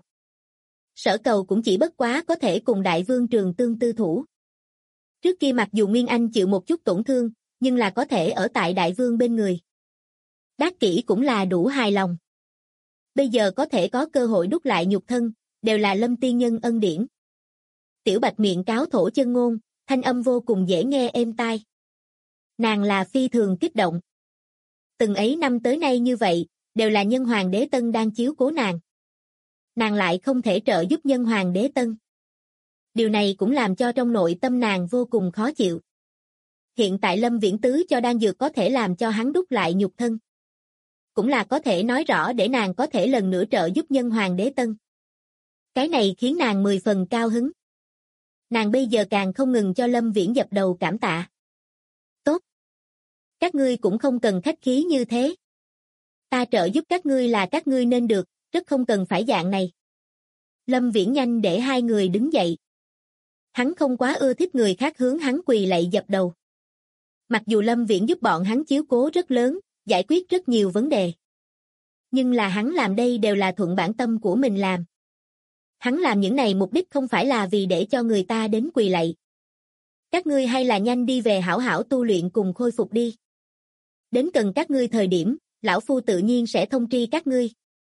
Sở cầu cũng chỉ bất quá có thể cùng Đại Vương Trường Tương tư thủ. Trước kia mặc dù Nguyên Anh chịu một chút tổn thương, nhưng là có thể ở tại Đại Vương bên người. Đắc Kỷ cũng là đủ hài lòng. Bây giờ có thể có cơ hội đúc lại nhục thân, đều là Lâm tiên nhân ân điển. Tiểu Bạch miệng cáo thổ chân ngôn, thanh âm vô cùng dễ nghe êm tai. Nàng là phi thường kích động. Từng ấy năm tới nay như vậy, đều là Nhân Hoàng Đế Tân đang chiếu cố nàng. Nàng lại không thể trợ giúp Nhân Hoàng Đế Tân. Điều này cũng làm cho trong nội tâm nàng vô cùng khó chịu. Hiện tại Lâm Viễn Tứ cho đan dược có thể làm cho hắn đúc lại nhục thân. Cũng là có thể nói rõ để nàng có thể lần nữa trợ giúp Nhân Hoàng Đế Tân. Cái này khiến nàng 10 phần cao hứng. Nàng bây giờ càng không ngừng cho Lâm Viễn dập đầu cảm tạ. Tốt. Các ngươi cũng không cần khách khí như thế. Ta trợ giúp các ngươi là các ngươi nên được, rất không cần phải dạng này. Lâm Viễn nhanh để hai người đứng dậy. Hắn không quá ưa thích người khác hướng hắn quỳ lạy dập đầu. Mặc dù Lâm Viễn giúp bọn hắn chiếu cố rất lớn, giải quyết rất nhiều vấn đề. Nhưng là hắn làm đây đều là thuận bản tâm của mình làm. Hắn làm những này mục đích không phải là vì để cho người ta đến quỳ lạy. Các ngươi hay là nhanh đi về hảo hảo tu luyện cùng khôi phục đi. Đến cần các ngươi thời điểm, lão phu tự nhiên sẽ thông tri các ngươi.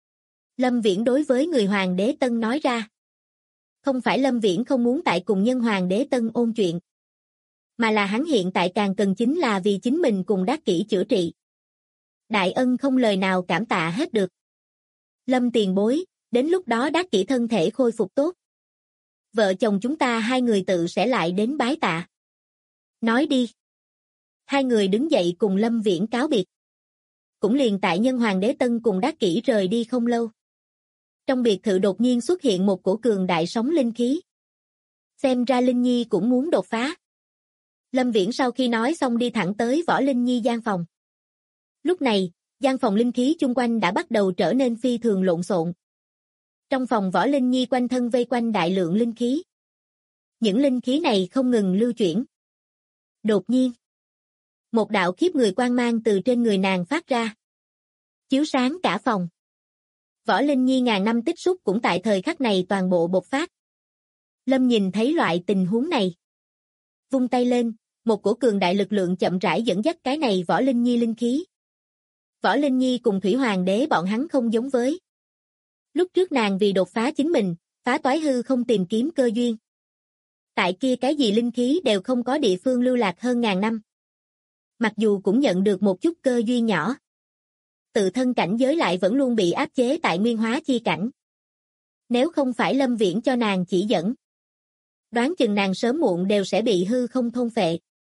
Lâm Viễn đối với người Hoàng Đế Tân nói ra. Không phải Lâm Viễn không muốn tại cùng Nhân Hoàng Đế Tân ôn chuyện. Mà là hắn hiện tại càng cần chính là vì chính mình cùng Đắc Kỷ chữa trị. Đại ân không lời nào cảm tạ hết được. Lâm tiền bối, đến lúc đó Đắc Kỷ thân thể khôi phục tốt. Vợ chồng chúng ta hai người tự sẽ lại đến bái tạ. Nói đi. Hai người đứng dậy cùng Lâm Viễn cáo biệt. Cũng liền tại Nhân Hoàng Đế Tân cùng Đắc Kỷ rời đi không lâu. Trong biệt thự đột nhiên xuất hiện một cổ cường đại sóng linh khí. Xem ra Linh Nhi cũng muốn đột phá. Lâm Viễn sau khi nói xong đi thẳng tới Võ Linh Nhi gian phòng. Lúc này, gian phòng linh khí chung quanh đã bắt đầu trở nên phi thường lộn xộn. Trong phòng Võ Linh Nhi quanh thân vây quanh đại lượng linh khí. Những linh khí này không ngừng lưu chuyển. Đột nhiên, một đạo khiếp người quang mang từ trên người nàng phát ra. Chiếu sáng cả phòng. Võ Linh Nhi ngàn năm tích xúc cũng tại thời khắc này toàn bộ bộc phát. Lâm nhìn thấy loại tình huống này. Vung tay lên, một cổ cường đại lực lượng chậm rãi dẫn dắt cái này Võ Linh Nhi linh khí. Võ Linh Nhi cùng Thủy Hoàng Đế bọn hắn không giống với. Lúc trước nàng vì đột phá chính mình, phá toái hư không tìm kiếm cơ duyên. Tại kia cái gì linh khí đều không có địa phương lưu lạc hơn ngàn năm. Mặc dù cũng nhận được một chút cơ duyên nhỏ. Tự thân cảnh giới lại vẫn luôn bị áp chế tại nguyên hóa chi cảnh. Nếu không phải Lâm Viễn cho nàng chỉ dẫn, đoán chừng nàng sớm muộn đều sẽ bị hư không thôn phệ.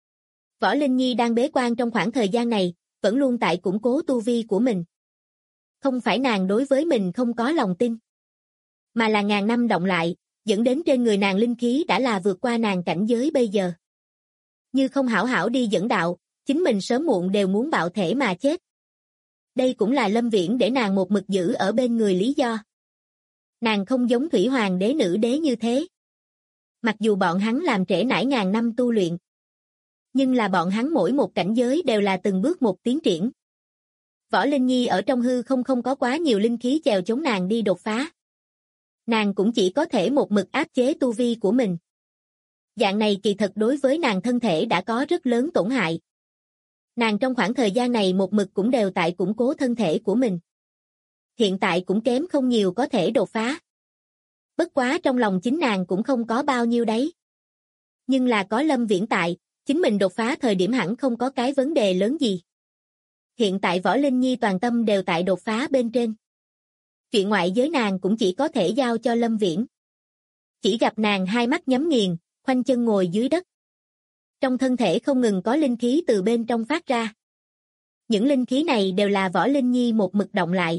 Võ Linh Nhi đang bế quan trong khoảng thời gian này, vẫn luôn tại củng cố tu vi của mình. Không phải nàng đối với mình không có lòng tin, mà là ngàn năm động lại, dẫn đến trên người nàng linh khí đã là vượt qua nàng cảnh giới bây giờ. Như không hảo hảo đi dẫn đạo, chính mình sớm muộn đều muốn bạo thể mà chết. Đây cũng là Lâm Viễn để nàng một mực giữ ở bên người lý do. Nàng không giống Thủy Hoàng Đế nữ đế như thế. Mặc dù bọn hắn làm trễ nải ngàn năm tu luyện, nhưng là bọn hắn mỗi một cảnh giới đều là từng bước một tiến triển. Võ Linh Nhi ở trong hư không có quá nhiều linh khí chèo chống nàng đi đột phá. Nàng cũng chỉ có thể một mực áp chế tu vi của mình. Dạng này kỳ thật đối với nàng thân thể đã có rất lớn tổn hại. Nàng trong khoảng thời gian này một mực cũng đều tại củng cố thân thể của mình. Hiện tại cũng kém không nhiều có thể đột phá. Bất quá trong lòng chính nàng cũng không có bao nhiêu đấy. Nhưng là có Lâm Viễn tại, Chính mình đột phá thời điểm hẳn không có cái vấn đề lớn gì. Hiện tại Võ Linh Nhi toàn tâm đều tại đột phá bên trên. Chuyện ngoại giới nàng cũng chỉ có thể giao cho Lâm Viễn. Chỉ gặp nàng hai mắt nhắm nghiền, khoanh chân ngồi dưới đất. Trong thân thể không ngừng có linh khí từ bên trong phát ra. Những linh khí này đều là Võ Linh Nhi một mực động lại.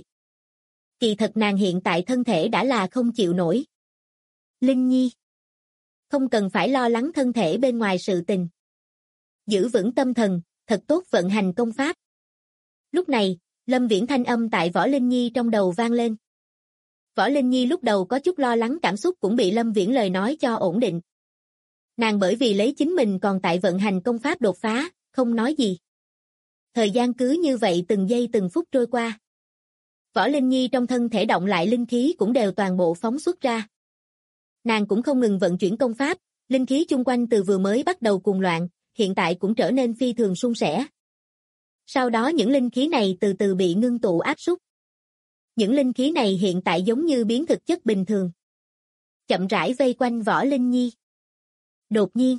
Kỳ thật nàng hiện tại thân thể đã là không chịu nổi. Linh Nhi, không cần phải lo lắng thân thể bên ngoài sự tình. Giữ vững tâm thần, thật tốt vận hành công pháp. Lúc này, Lâm Viễn thanh âm tại Võ Linh Nhi trong đầu vang lên. Võ Linh Nhi lúc đầu có chút lo lắng cảm xúc cũng bị Lâm Viễn lời nói cho ổn định. Nàng bởi vì lấy chính mình còn tại vận hành công pháp đột phá, không nói gì. Thời gian cứ như vậy từng giây từng phút trôi qua. Võ Linh Nhi trong thân thể động lại linh khí cũng đều toàn bộ phóng xuất ra. Nàng cũng không ngừng vận chuyển công pháp, linh khí chung quanh từ vừa mới bắt đầu cuồng loạn, hiện tại cũng trở nên phi thường suôn sẻ. Sau đó những linh khí này từ từ bị ngưng tụ áp súc. Những linh khí này hiện tại giống như biến thực chất bình thường. Chậm rãi vây quanh Võ Linh Nhi. Đột nhiên,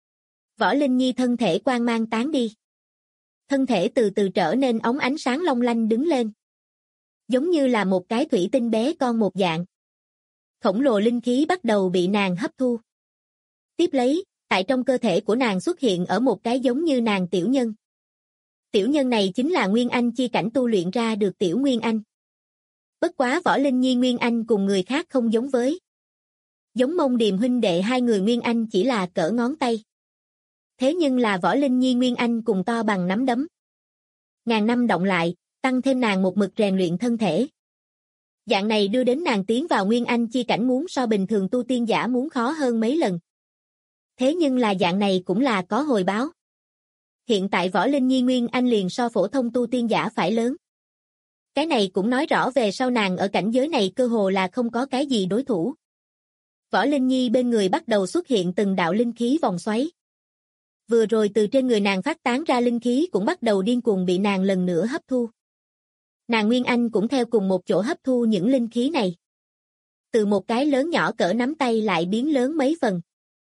Võ Linh Nhi thân thể quang mang tán đi. Thân thể từ từ trở nên óng ánh sáng long lanh đứng lên. Giống như là một cái thủy tinh bé con một dạng. Khổng lồ linh khí bắt đầu bị nàng hấp thu. Tiếp lấy, tại trong cơ thể của nàng xuất hiện ở một cái giống như nàng tiểu nhân. Tiểu nhân này chính là Nguyên Anh chi cảnh tu luyện ra được tiểu Nguyên Anh. Bất quá Võ Linh Nhi Nguyên Anh cùng người khác không giống với. Giống Mông Điềm huynh đệ hai người Nguyên Anh chỉ là cỡ ngón tay. Thế nhưng là Võ Linh Nhi Nguyên Anh cùng to bằng nắm đấm. Ngàn năm động lại, tăng thêm nàng một mực rèn luyện thân thể. Dạng này đưa đến nàng tiến vào Nguyên Anh chi cảnh muốn so bình thường tu tiên giả muốn khó hơn mấy lần. Thế nhưng là dạng này cũng là có hồi báo. Hiện tại Võ Linh Nhi Nguyên Anh liền so phổ thông tu tiên giả phải lớn. Cái này cũng nói rõ về sau nàng ở cảnh giới này cơ hồ là không có cái gì đối thủ. Võ Linh Nhi bên người bắt đầu xuất hiện từng đạo linh khí vòng xoáy. Vừa rồi từ trên người nàng phát tán ra linh khí cũng bắt đầu điên cuồng bị nàng lần nữa hấp thu. Nàng Nguyên Anh cũng theo cùng một chỗ hấp thu những linh khí này. Từ một cái lớn nhỏ cỡ nắm tay lại biến lớn mấy phần.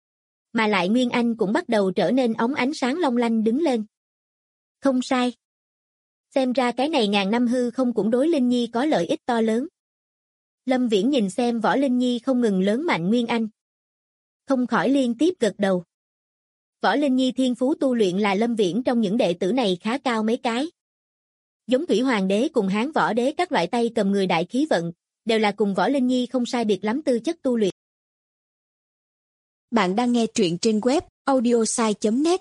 Mà lại Nguyên Anh cũng bắt đầu trở nên óng ánh sáng long lanh đứng lên. Không sai. Xem ra cái này ngàn năm hư không cũng đối Linh Nhi có lợi ích to lớn. Lâm Viễn nhìn xem Võ Linh Nhi không ngừng lớn mạnh Nguyên Anh. Không khỏi liên tiếp gật đầu. Võ Linh Nhi thiên phú tu luyện là Lâm Viễn trong những đệ tử này khá cao mấy cái. Giống Thủy Hoàng đế cùng Hán Võ đế các loại tay cầm người đại khí vận, đều là cùng Võ Linh Nhi không sai biệt lắm tư chất tu luyện. Bạn đang nghe truyện trên web audiosai.net.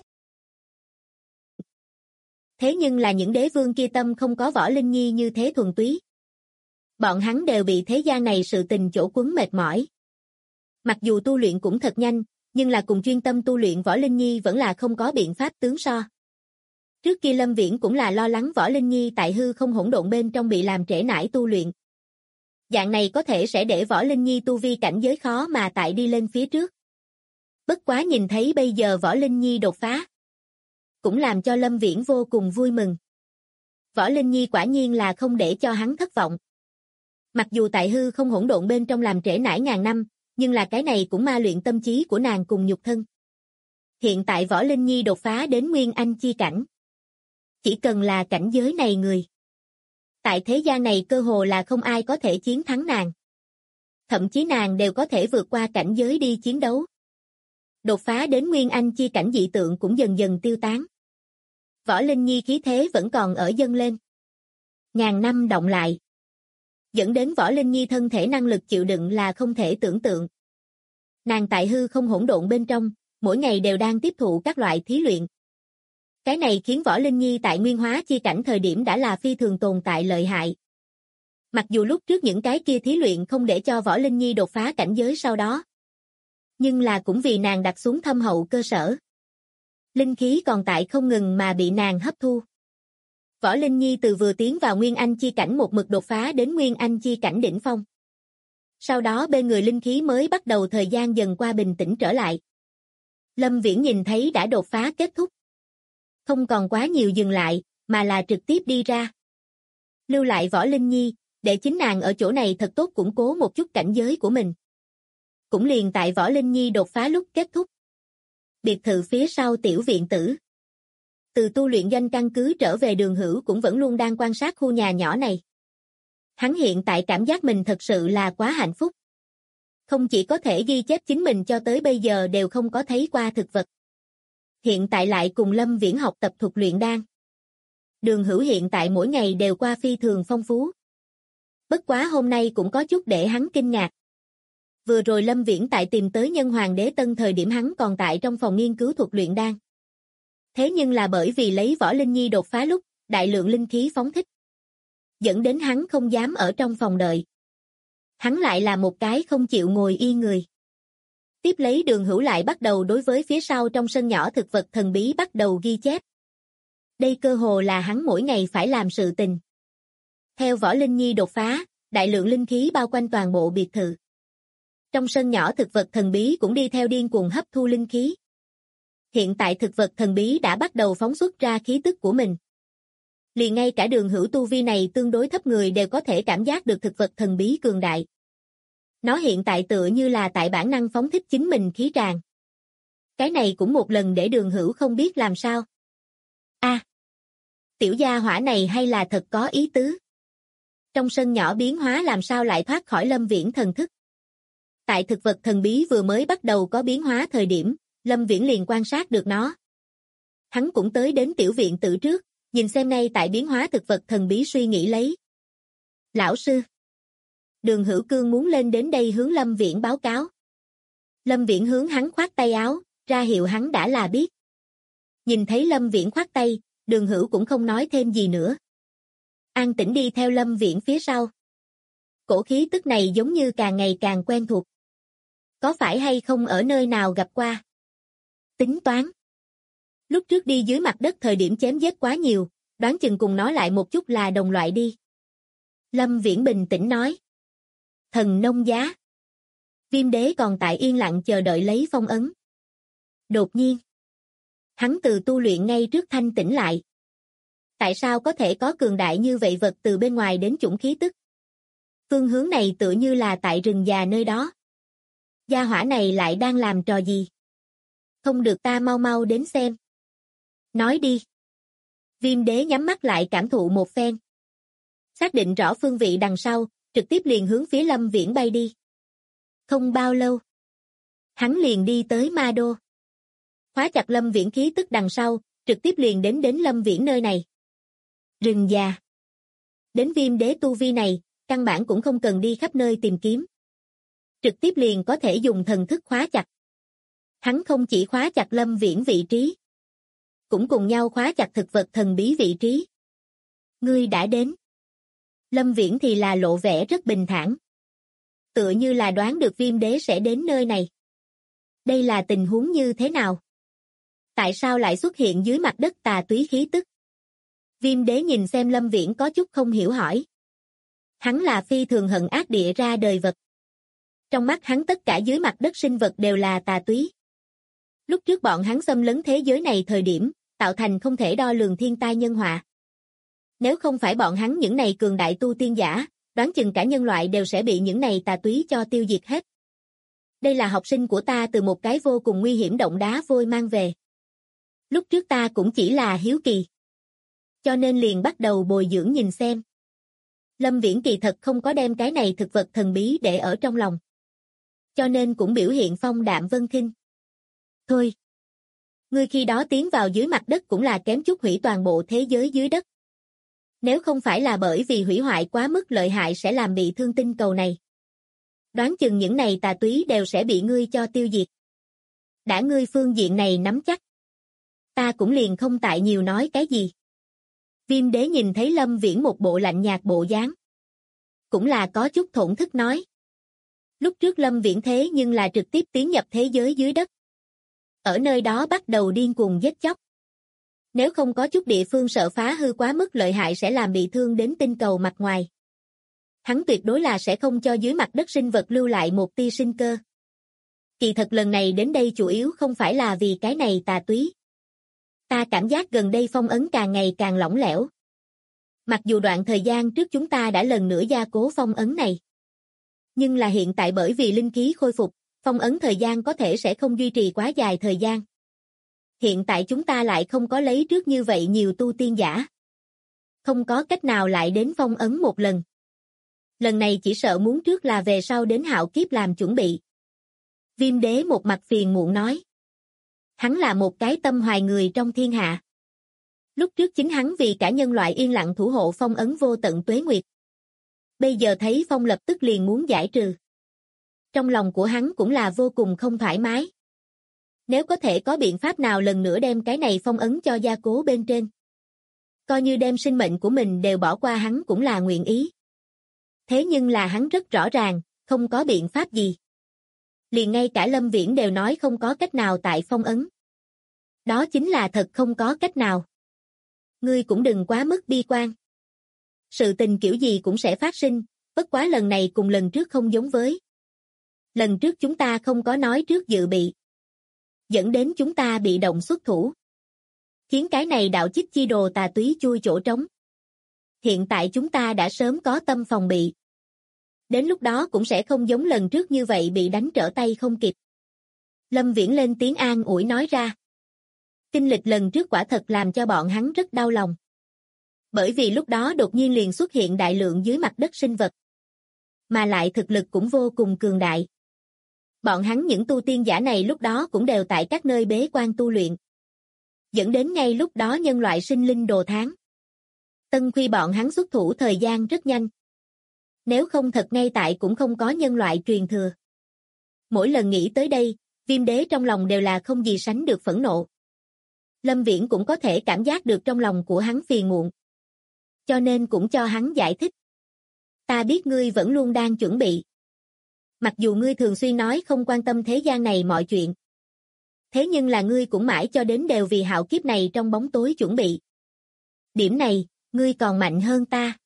Thế nhưng là những đế vương kia tâm không có Võ Linh Nhi như thế thuần túy. Bọn hắn đều bị thế gian này sự tình chỗ quấn mệt mỏi. Mặc dù tu luyện cũng thật nhanh, nhưng là cùng chuyên tâm tu luyện Võ Linh Nhi vẫn là không có biện pháp tướng so. Trước kia Lâm Viễn cũng là lo lắng Võ Linh Nhi tại hư không hỗn độn bên trong bị làm trễ nải tu luyện. Dạng này có thể sẽ để Võ Linh Nhi tu vi cảnh giới khó mà tại đi lên phía trước. Bất quá nhìn thấy bây giờ Võ Linh Nhi đột phá, cũng làm cho Lâm Viễn vô cùng vui mừng. Võ Linh Nhi quả nhiên là không để cho hắn thất vọng. Mặc dù tại hư không hỗn độn bên trong làm trễ nải ngàn năm, nhưng là cái này cũng ma luyện tâm trí của nàng cùng nhục thân. Hiện tại Võ Linh Nhi đột phá đến Nguyên Anh chi cảnh. Chỉ cần là cảnh giới này người. Tại thế gian này cơ hồ là không ai có thể chiến thắng nàng. Thậm chí nàng đều có thể vượt qua cảnh giới đi chiến đấu. Đột phá đến Nguyên Anh chi cảnh dị tượng cũng dần dần tiêu tán. Võ Linh Nhi khí thế vẫn còn ở dâng lên. Ngàn năm động lại. Dẫn đến Võ Linh Nhi thân thể năng lực chịu đựng là không thể tưởng tượng. Nàng tại hư không hỗn độn bên trong, mỗi ngày đều đang tiếp thụ các loại thí luyện. Cái này khiến Võ Linh Nhi tại nguyên hóa chi cảnh thời điểm đã là phi thường tồn tại lợi hại. Mặc dù lúc trước những cái kia thí luyện không để cho Võ Linh Nhi đột phá cảnh giới sau đó. Nhưng là cũng vì nàng đặt xuống thâm hậu cơ sở. Linh khí còn tại không ngừng mà bị nàng hấp thu. Võ Linh Nhi từ vừa tiến vào Nguyên Anh chi cảnh một mực đột phá đến Nguyên Anh chi cảnh đỉnh phong. Sau đó bên người linh khí mới bắt đầu thời gian dần qua bình tĩnh trở lại. Lâm Viễn nhìn thấy đã đột phá kết thúc. Không còn quá nhiều dừng lại, mà là trực tiếp đi ra. Lưu lại Võ Linh Nhi, để chính nàng ở chỗ này thật tốt củng cố một chút cảnh giới của mình. Cũng liền tại Võ Linh Nhi đột phá lúc kết thúc. Biệt thự phía sau tiểu viện tử. Từ tu luyện doanh căn cứ trở về Đường Hữu cũng vẫn luôn đang quan sát khu nhà nhỏ này. Hắn hiện tại cảm giác mình thật sự là quá hạnh phúc. Không chỉ có thể ghi chép chính mình cho tới bây giờ đều không có thấy qua thực vật. Hiện tại lại cùng Lâm Viễn học tập thuật luyện đan. Đường Hữu hiện tại mỗi ngày đều qua phi thường phong phú. Bất quá hôm nay cũng có chút để hắn kinh ngạc. Vừa rồi Lâm Viễn tại tìm tới Nhân Hoàng Đế Tân thời điểm hắn còn tại trong phòng nghiên cứu thuật luyện đan. Thế nhưng là bởi vì lấy Võ Linh Nhi đột phá lúc, đại lượng linh khí phóng thích. Dẫn đến hắn không dám ở trong phòng đợi. Hắn lại là một cái không chịu ngồi yên người. Tiếp lấy Đường Hữu lại bắt đầu đối với phía sau trong sân nhỏ thực vật thần bí bắt đầu ghi chép. Đây cơ hồ là hắn mỗi ngày phải làm sự tình. Theo Võ Linh Nhi đột phá, đại lượng linh khí bao quanh toàn bộ biệt thự. Trong sân nhỏ thực vật thần bí cũng đi theo điên cuồng hấp thu linh khí. Hiện tại thực vật thần bí đã bắt đầu phóng xuất ra khí tức của mình. Liền ngay cả Đường Hữu tu vi này tương đối thấp người đều có thể cảm giác được thực vật thần bí cường đại. Nó hiện tại tựa như là tại bản năng phóng thích chính mình khí tràng. Cái này cũng một lần để Đường Hữu không biết làm sao. Tiểu gia hỏa này hay là thật có ý tứ. Trong sân nhỏ biến hóa làm sao lại thoát khỏi Lâm Viễn thần thức. Tại thực vật thần bí vừa mới bắt đầu có biến hóa thời điểm, Lâm Viễn liền quan sát được nó. Hắn cũng tới đến tiểu viện tử trước, nhìn xem ngay tại biến hóa thực vật thần bí suy nghĩ lấy. Lão sư. Đường Hữu Cương muốn lên đến đây hướng Lâm Viễn báo cáo. Lâm Viễn hướng hắn khoát tay áo, ra hiệu hắn đã là biết. Nhìn thấy Lâm Viễn khoát tay, Đường Hữu cũng không nói thêm gì nữa. An tĩnh đi theo Lâm Viễn phía sau. Cổ khí tức này giống như càng ngày càng quen thuộc. Có phải hay không ở nơi nào gặp qua? Tính toán. Lúc trước đi dưới mặt đất thời điểm chém giết quá nhiều, đoán chừng cùng nó lại một chút là đồng loại đi. Lâm Viễn bình tĩnh nói. Thần nông giá. Viêm đế còn tại yên lặng chờ đợi lấy phong ấn. Đột nhiên. Hắn từ tu luyện ngay trước thanh tỉnh lại. Tại sao có thể có cường đại như vậy vật từ bên ngoài đến chủng khí tức? Phương hướng này tựa như là tại rừng già nơi đó. Gia hỏa này lại đang làm trò gì? Không được ta mau mau đến xem. Nói đi. Viêm đế nhắm mắt lại cảm thụ một phen. Xác định rõ phương vị đằng sau, trực tiếp liền hướng phía Lâm Viễn bay đi. Không bao lâu. Hắn liền đi tới Ma Đô. Khóa chặt Lâm Viễn khí tức đằng sau, trực tiếp liền đến Lâm Viễn nơi này. Rừng già. Đến Viêm đế tu vi này, căn bản cũng không cần đi khắp nơi tìm kiếm. Trực tiếp liền có thể dùng thần thức khóa chặt. Hắn không chỉ khóa chặt Lâm Viễn vị trí, cũng cùng nhau khóa chặt thực vật thần bí vị trí. Ngươi đã đến. Lâm Viễn thì là lộ vẻ rất bình thản. Tựa như là đoán được Viêm đế sẽ đến nơi này. Đây là tình huống như thế nào? Tại sao lại xuất hiện dưới mặt đất tà túy khí tức? Viêm đế nhìn xem Lâm Viễn có chút không hiểu hỏi. Hắn là phi thường hận ác địa ra đời vật. Trong mắt hắn tất cả dưới mặt đất sinh vật đều là tà túy. Lúc trước bọn hắn xâm lấn thế giới này thời điểm, tạo thành không thể đo lường thiên tai nhân họa. Nếu không phải bọn hắn những này cường đại tu tiên giả, đoán chừng cả nhân loại đều sẽ bị những này tà túy cho tiêu diệt hết. Đây là học sinh của ta từ một cái vô cùng nguy hiểm động đá vôi mang về. Lúc trước ta cũng chỉ là hiếu kỳ. Cho nên liền bắt đầu bồi dưỡng nhìn xem. Lâm Viễn kỳ thật không có đem cái này thực vật thần bí để ở trong lòng. Cho nên cũng biểu hiện phong đạm vân khinh. Thôi. Ngươi khi đó tiến vào dưới mặt đất cũng là kém chút hủy toàn bộ thế giới dưới đất. Nếu không phải là bởi vì hủy hoại quá mức lợi hại sẽ làm bị thương tinh cầu này. Đoán chừng những này tà túy đều sẽ bị ngươi cho tiêu diệt. Đã ngươi phương diện này nắm chắc. Ta cũng liền không tại nhiều nói cái gì. Viêm đế nhìn thấy Lâm Viễn một bộ lạnh nhạt bộ dáng. Cũng là có chút thổn thức nói. Lúc trước Lâm Viễn thế nhưng là trực tiếp tiến nhập thế giới dưới đất. Ở nơi đó bắt đầu điên cuồng giết chóc. Nếu không có chút địa phương sợ phá hư quá mức lợi hại sẽ làm bị thương đến tinh cầu mặt ngoài. Hắn tuyệt đối là sẽ không cho dưới mặt đất sinh vật lưu lại một tia sinh cơ. Kỳ thật lần này đến đây chủ yếu không phải là vì cái này tà túy. Ta cảm giác gần đây phong ấn càng ngày càng lỏng lẻo. Mặc dù đoạn thời gian trước chúng ta đã lần nữa gia cố phong ấn này. Nhưng là hiện tại bởi vì linh khí khôi phục, phong ấn thời gian có thể sẽ không duy trì quá dài thời gian. Hiện tại chúng ta lại không có lấy trước như vậy nhiều tu tiên giả. Không có cách nào lại đến phong ấn một lần. Lần này chỉ sợ muốn trước là về sau đến hạo kiếp làm chuẩn bị. Viêm đế một mặt phiền muộn nói. Hắn là một cái tâm hoài người trong thiên hạ. Lúc trước chính hắn vì cả nhân loại yên lặng thủ hộ phong ấn vô tận tuế nguyệt. Bây giờ thấy phong lập tức liền muốn giải trừ. Trong lòng của hắn cũng là vô cùng không thoải mái. Nếu có thể có biện pháp nào lần nữa đem cái này phong ấn cho gia cố bên trên. Coi như đem sinh mệnh của mình đều bỏ qua hắn cũng là nguyện ý. Thế nhưng là hắn rất rõ ràng, không có biện pháp gì. Liền ngay cả Lâm Viễn đều nói không có cách nào tại phong ấn. Đó chính là thật không có cách nào. Ngươi cũng đừng quá mức bi quan. Sự tình kiểu gì cũng sẽ phát sinh, bất quá lần này cùng lần trước không giống với. Lần trước chúng ta không có nói trước dự bị. Dẫn đến chúng ta bị động xuất thủ. Khiến cái này đạo chích chi đồ tà túy chui chỗ trống. Hiện tại chúng ta đã sớm có tâm phòng bị. Đến lúc đó cũng sẽ không giống lần trước như vậy bị đánh trở tay không kịp. Lâm Viễn lên tiếng an ủi nói ra. Kinh lịch lần trước quả thật làm cho bọn hắn rất đau lòng. Bởi vì lúc đó đột nhiên liền xuất hiện đại lượng dưới mặt đất sinh vật. Mà lại thực lực cũng vô cùng cường đại. Bọn hắn những tu tiên giả này lúc đó cũng đều tại các nơi bế quan tu luyện. Dẫn đến ngay lúc đó nhân loại sinh linh đồ tháng. Tân Khuy bọn hắn xuất thủ thời gian rất nhanh. Nếu không thật ngay tại cũng không có nhân loại truyền thừa. Mỗi lần nghĩ tới đây, Viêm đế trong lòng đều là không gì sánh được phẫn nộ. Lâm Viễn cũng có thể cảm giác được trong lòng của hắn phiền muộn. Cho nên cũng cho hắn giải thích. Ta biết ngươi vẫn luôn đang chuẩn bị. Mặc dù ngươi thường xuyên nói không quan tâm thế gian này mọi chuyện. Thế nhưng là ngươi cũng mãi cho đến đều vì hạo kiếp này trong bóng tối chuẩn bị. Điểm này, ngươi còn mạnh hơn ta.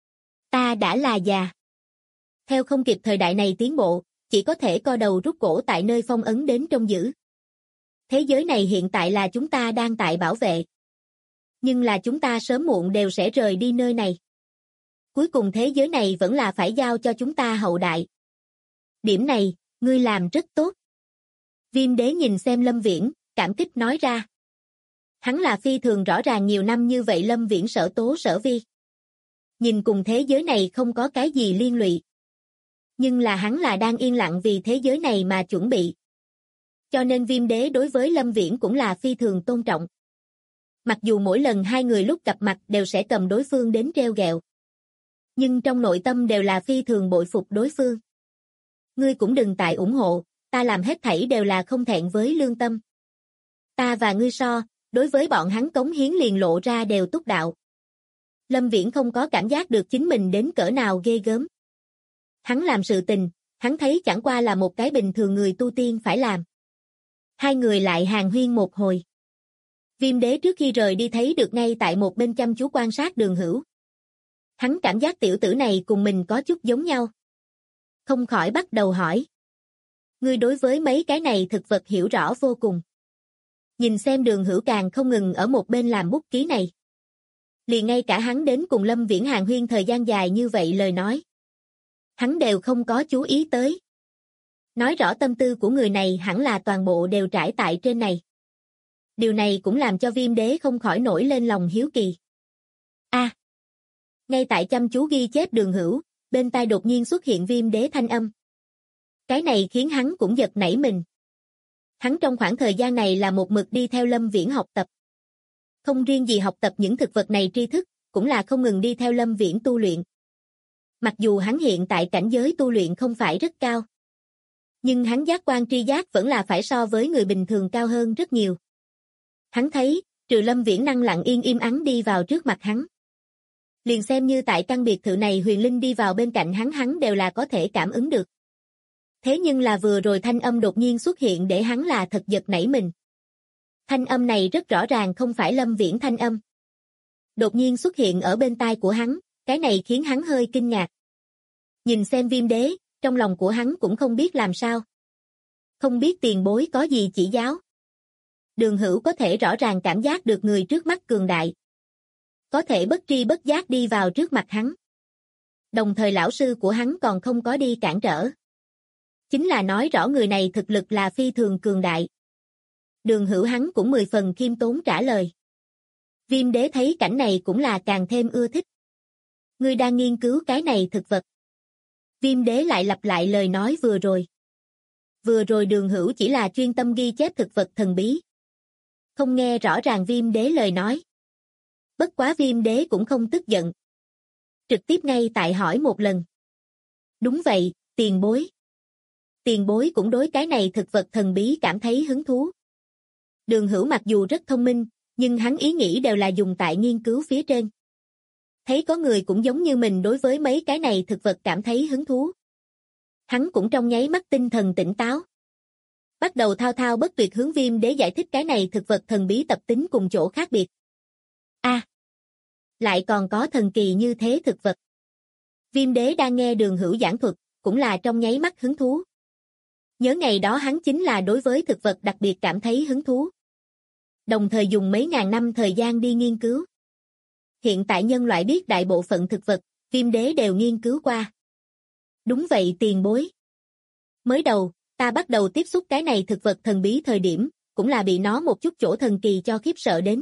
Ta đã là già. Theo không kịp thời đại này tiến bộ, chỉ có thể co đầu rút cổ tại nơi phong ấn đến trông giữ. Thế giới này hiện tại là chúng ta đang tại bảo vệ. Nhưng là chúng ta sớm muộn đều sẽ rời đi nơi này. Cuối cùng thế giới này vẫn là phải giao cho chúng ta hậu đại. Điểm này, ngươi làm rất tốt. Viêm đế nhìn xem Lâm Viễn, cảm kích nói ra. Hắn là phi thường rõ ràng nhiều năm như vậy Lâm Viễn sở tố sở vi. Nhìn cùng thế giới này không có cái gì liên lụy. Nhưng là hắn là đang yên lặng vì thế giới này mà chuẩn bị. Cho nên Viêm đế đối với Lâm Viễn cũng là phi thường tôn trọng. Mặc dù mỗi lần hai người lúc gặp mặt đều sẽ cầm đối phương đến treo gẹo. Nhưng trong nội tâm đều là phi thường bội phục đối phương. Ngươi cũng đừng tại ủng hộ, ta làm hết thảy đều là không thẹn với lương tâm. Ta và ngươi so, đối với bọn hắn cống hiến liền lộ ra đều túc đạo. Lâm Viễn không có cảm giác được chính mình đến cỡ nào ghê gớm. Hắn làm sự tình, hắn thấy chẳng qua là một cái bình thường người tu tiên phải làm. Hai người lại hàn huyên một hồi. Viêm đế trước khi rời đi thấy được ngay tại một bên chăm chú quan sát Đường Hữu. Hắn cảm giác tiểu tử này cùng mình có chút giống nhau. Không khỏi bắt đầu hỏi. Ngươi đối với mấy cái này thực vật hiểu rõ vô cùng. Nhìn xem Đường Hữu càng không ngừng ở một bên làm bút ký này. Liền ngay cả hắn đến cùng Lâm Viễn hàn huyên thời gian dài như vậy lời nói. Hắn đều không có chú ý tới. Nói rõ tâm tư của người này hẳn là toàn bộ đều trải tại trên này. Điều này cũng làm cho Viêm đế không khỏi nổi lên lòng hiếu kỳ. Ngay tại chăm chú ghi chép Đường Hữu, bên tai đột nhiên xuất hiện Viêm đế thanh âm. Cái này khiến hắn cũng giật nảy mình. Hắn trong khoảng thời gian này là một mực đi theo Lâm Viễn học tập. Không riêng gì học tập những thực vật này tri thức, cũng là không ngừng đi theo Lâm Viễn tu luyện. Mặc dù hắn hiện tại cảnh giới tu luyện không phải rất cao. Nhưng hắn giác quan tri giác vẫn là phải so với người bình thường cao hơn rất nhiều. Hắn thấy, trừ Lâm Viễn năng lặng yên im ắng đi vào trước mặt hắn. Liền xem như tại căn biệt thự này huyền linh đi vào bên cạnh hắn đều là có thể cảm ứng được. Thế nhưng là vừa rồi thanh âm đột nhiên xuất hiện để hắn là thật giật nảy mình. Thanh âm này rất rõ ràng không phải Lâm Viễn thanh âm. Đột nhiên xuất hiện ở bên tai của hắn, cái này khiến hắn hơi kinh ngạc. Nhìn xem Viêm đế, trong lòng của hắn cũng không biết làm sao. Không biết tiền bối có gì chỉ giáo. Đường Hữu có thể rõ ràng cảm giác được người trước mắt cường đại. Có thể bất tri bất giác đi vào trước mặt hắn. Đồng thời lão sư của hắn còn không có đi cản trở. Chính là nói rõ người này thực lực là phi thường cường đại. Đường Hữu hắn cũng 10 phần khiêm tốn trả lời. Viêm đế thấy cảnh này cũng là càng thêm ưa thích. Ngươi đang nghiên cứu cái này thực vật. Viêm đế lại lặp lại lời nói vừa rồi. Vừa rồi Đường Hữu chỉ là chuyên tâm ghi chép thực vật thần bí. Không nghe rõ ràng Viêm đế lời nói. Bất quá Viêm đế cũng không tức giận. Trực tiếp ngay tại hỏi một lần. Đúng vậy, tiền bối. Tiền bối cũng đối cái này thực vật thần bí cảm thấy hứng thú. Đường Hữu mặc dù rất thông minh, nhưng hắn ý nghĩ đều là dùng tại nghiên cứu phía trên. Thấy có người cũng giống như mình đối với mấy cái này thực vật cảm thấy hứng thú. Hắn cũng trong nháy mắt tinh thần tỉnh táo. Bắt đầu thao thao bất tuyệt hướng Viêm đế giải thích cái này thực vật thần bí tập tính cùng chỗ khác biệt. Lại còn có thần kỳ như thế thực vật. Viêm đế đang nghe Đường Hữu giảng thuật, cũng là trong nháy mắt hứng thú. Nhớ ngày đó hắn chính là đối với thực vật đặc biệt cảm thấy hứng thú. Đồng thời dùng mấy ngàn năm thời gian đi nghiên cứu. Hiện tại nhân loại biết đại bộ phận thực vật, Viêm đế đều nghiên cứu qua. Đúng vậy tiền bối. Mới đầu, ta bắt đầu tiếp xúc cái này thực vật thần bí thời điểm, cũng là bị nó một chút chỗ thần kỳ cho khiếp sợ đến.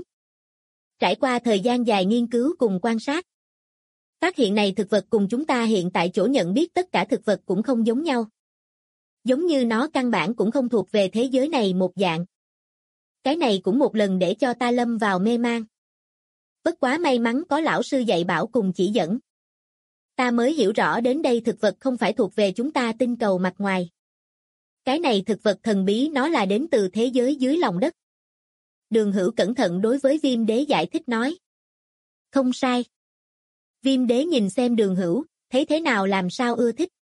Trải qua thời gian dài nghiên cứu cùng quan sát. Phát hiện này thực vật cùng chúng ta hiện tại chỗ nhận biết tất cả thực vật cũng không giống nhau. Giống như nó căn bản cũng không thuộc về thế giới này một dạng. Cái này cũng một lần để cho ta lâm vào mê mang. Bất quá may mắn có lão sư dạy bảo cùng chỉ dẫn. Ta mới hiểu rõ đến đây thực vật không phải thuộc về chúng ta tinh cầu mặt ngoài. Cái này thực vật thần bí nó là đến từ thế giới dưới lòng đất. Đường Hữu cẩn thận đối với Viêm đế giải thích nói. Không sai. Viêm đế nhìn xem Đường Hữu, thấy thế nào làm sao ưa thích.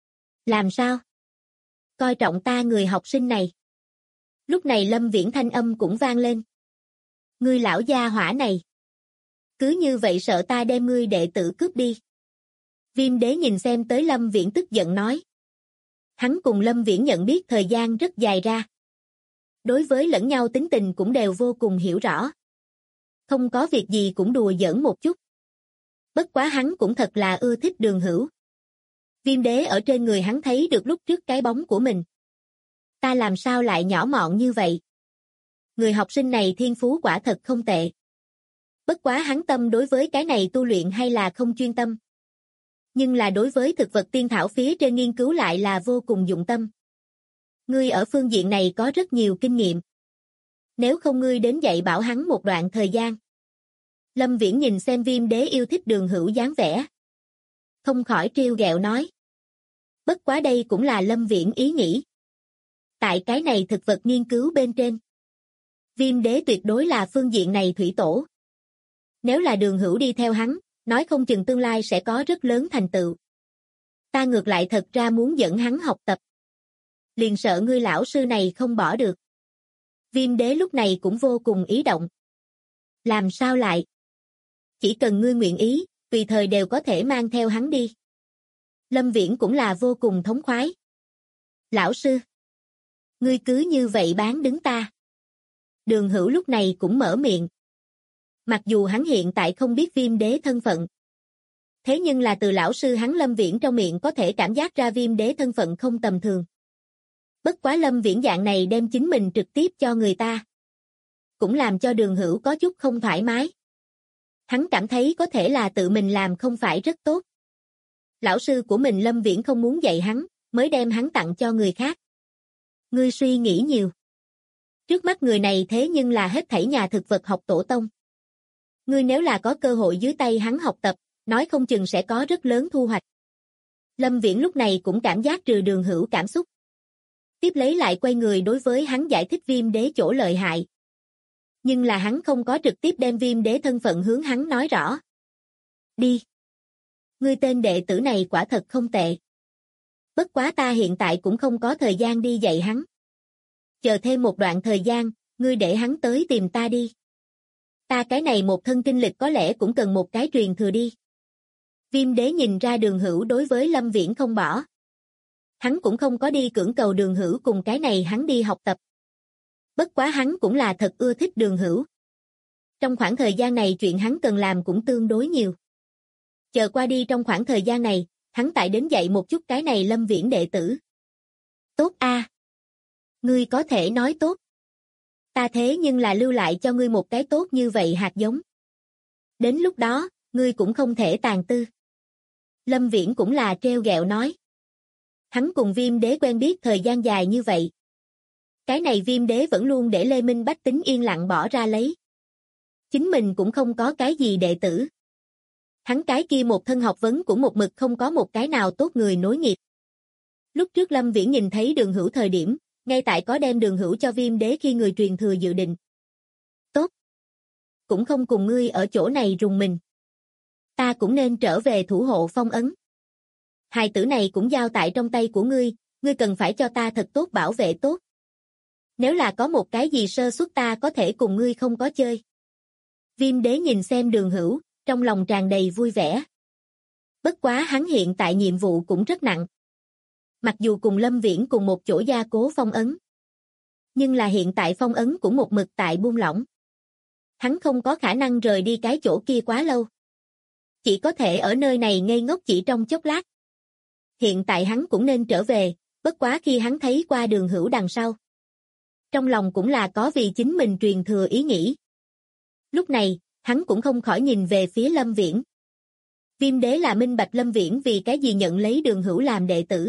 Làm sao? Coi trọng ta người học sinh này. Lúc này Lâm Viễn thanh âm cũng vang lên. Ngươi lão gia hỏa này. Cứ như vậy sợ ta đem ngươi đệ tử cướp đi. Viêm đế nhìn xem tới Lâm Viễn tức giận nói. Hắn cùng Lâm Viễn nhận biết thời gian rất dài ra. Đối với lẫn nhau tính tình cũng đều vô cùng hiểu rõ. Không có việc gì cũng đùa giỡn một chút. Bất quá hắn cũng thật là ưa thích Đường Hữu. Viêm đế ở trên người hắn thấy được lúc trước cái bóng của mình. Ta làm sao lại nhỏ mọn như vậy? Người học sinh này thiên phú quả thật không tệ. Bất quá hắn tâm đối với cái này tu luyện hay là không chuyên tâm. Nhưng là đối với thực vật tiên thảo phía trên nghiên cứu lại là vô cùng dụng tâm. Ngươi ở phương diện này có rất nhiều kinh nghiệm. Nếu không ngươi đến dạy bảo hắn một đoạn thời gian. Lâm Viễn nhìn xem Viêm đế yêu thích Đường Hữu dáng vẻ. Không khỏi trêu ghẹo nói. Bất quá đây cũng là Lâm Viễn ý nghĩ. Tại cái này thực vật nghiên cứu bên trên. Viêm đế tuyệt đối là phương diện này thủy tổ. Nếu là Đường Hữu đi theo hắn, nói không chừng tương lai sẽ có rất lớn thành tựu. Ta ngược lại thật ra muốn dẫn hắn học tập. Liền sợ ngươi lão sư này không bỏ được. Viêm đế lúc này cũng vô cùng ý động. Làm sao lại? Chỉ cần ngươi nguyện ý, tùy thời đều có thể mang theo hắn đi. Lâm Viễn cũng là vô cùng thống khoái. Lão sư, ngươi cứ như vậy bán đứng ta. Đường Hữu lúc này cũng mở miệng. Mặc dù hắn hiện tại không biết Viêm đế thân phận. Thế nhưng là từ lão sư hắn Lâm Viễn trong miệng có thể cảm giác ra Viêm đế thân phận không tầm thường. Bất quá Lâm Viễn dạng này đem chính mình trực tiếp cho người ta. Cũng làm cho Đường Hữu có chút không thoải mái. Hắn cảm thấy có thể là tự mình làm không phải rất tốt. Lão sư của mình Lâm Viễn không muốn dạy hắn, mới đem hắn tặng cho người khác. Ngươi suy nghĩ nhiều. Trước mắt người này thế nhưng là hết thảy nhà thực vật học tổ tông. Ngươi nếu là có cơ hội dưới tay hắn học tập, nói không chừng sẽ có rất lớn thu hoạch. Lâm Viễn lúc này cũng cảm giác trừ Đường Hữu cảm xúc. Tiếp lấy lại quay người đối với hắn giải thích Viêm đế chỗ lợi hại. Nhưng là hắn không có trực tiếp đem Viêm đế thân phận hướng hắn nói rõ. Đi. Ngươi tên đệ tử này quả thật không tệ. Bất quá ta hiện tại cũng không có thời gian đi dạy hắn. Chờ thêm một đoạn thời gian, ngươi để hắn tới tìm ta đi. Ta cái này một thân kinh lịch có lẽ cũng cần một cái truyền thừa đi. Viêm đế nhìn ra Đường Hữu đối với Lâm Viễn không bỏ. Hắn cũng không có đi cưỡng cầu Đường Hữu cùng cái này hắn đi học tập. Bất quá hắn cũng là thật ưa thích Đường Hữu. Trong khoảng thời gian này chuyện hắn cần làm cũng tương đối nhiều. Chờ qua đi trong khoảng thời gian này, hắn tại đến dạy một chút cái này Lâm Viễn đệ tử. Tốt a. Ngươi có thể nói tốt. Ta thế nhưng là lưu lại cho ngươi một cái tốt như vậy hạt giống. Đến lúc đó, ngươi cũng không thể tàn tư. Lâm Viễn cũng là trêu ghẹo nói. Hắn cùng Viêm Đế quen biết thời gian dài như vậy. Cái này Viêm Đế vẫn luôn để Lê Minh bách tính yên lặng bỏ ra lấy. Chính mình cũng không có cái gì đệ tử. Hắn cái kia một thân học vấn cũng một mực không có một cái nào tốt người nối nghiệp. Lúc trước Lâm Viễn nhìn thấy Đường Hữu thời điểm, ngay tại có đem Đường Hữu cho Viêm Đế khi người truyền thừa dự định. Tốt. Cũng không cùng ngươi ở chỗ này rùng mình. Ta cũng nên trở về thủ hộ phong ấn. Hài tử này cũng giao tại trong tay của ngươi cần phải cho ta thật tốt bảo vệ tốt. Nếu là có một cái gì sơ suất ta có thể cùng ngươi không có chơi. Viêm Đế nhìn xem Đường Hữu, trong lòng tràn đầy vui vẻ. Bất quá hắn hiện tại nhiệm vụ cũng rất nặng. Mặc dù cùng Lâm Viễn cùng một chỗ gia cố phong ấn. Nhưng là hiện tại phong ấn cũng một mực tại buông lỏng. Hắn không có khả năng rời đi cái chỗ kia quá lâu. Chỉ có thể ở nơi này ngây ngốc chỉ trong chốc lát. Hiện tại hắn cũng nên trở về, bất quá khi hắn thấy qua Đường Hữu đằng sau. Trong lòng cũng là có vì chính mình truyền thừa ý nghĩ. Lúc này, hắn cũng không khỏi nhìn về phía Lâm Viễn. Viêm Đế là minh bạch Lâm Viễn vì cái gì nhận lấy Đường Hữu làm đệ tử.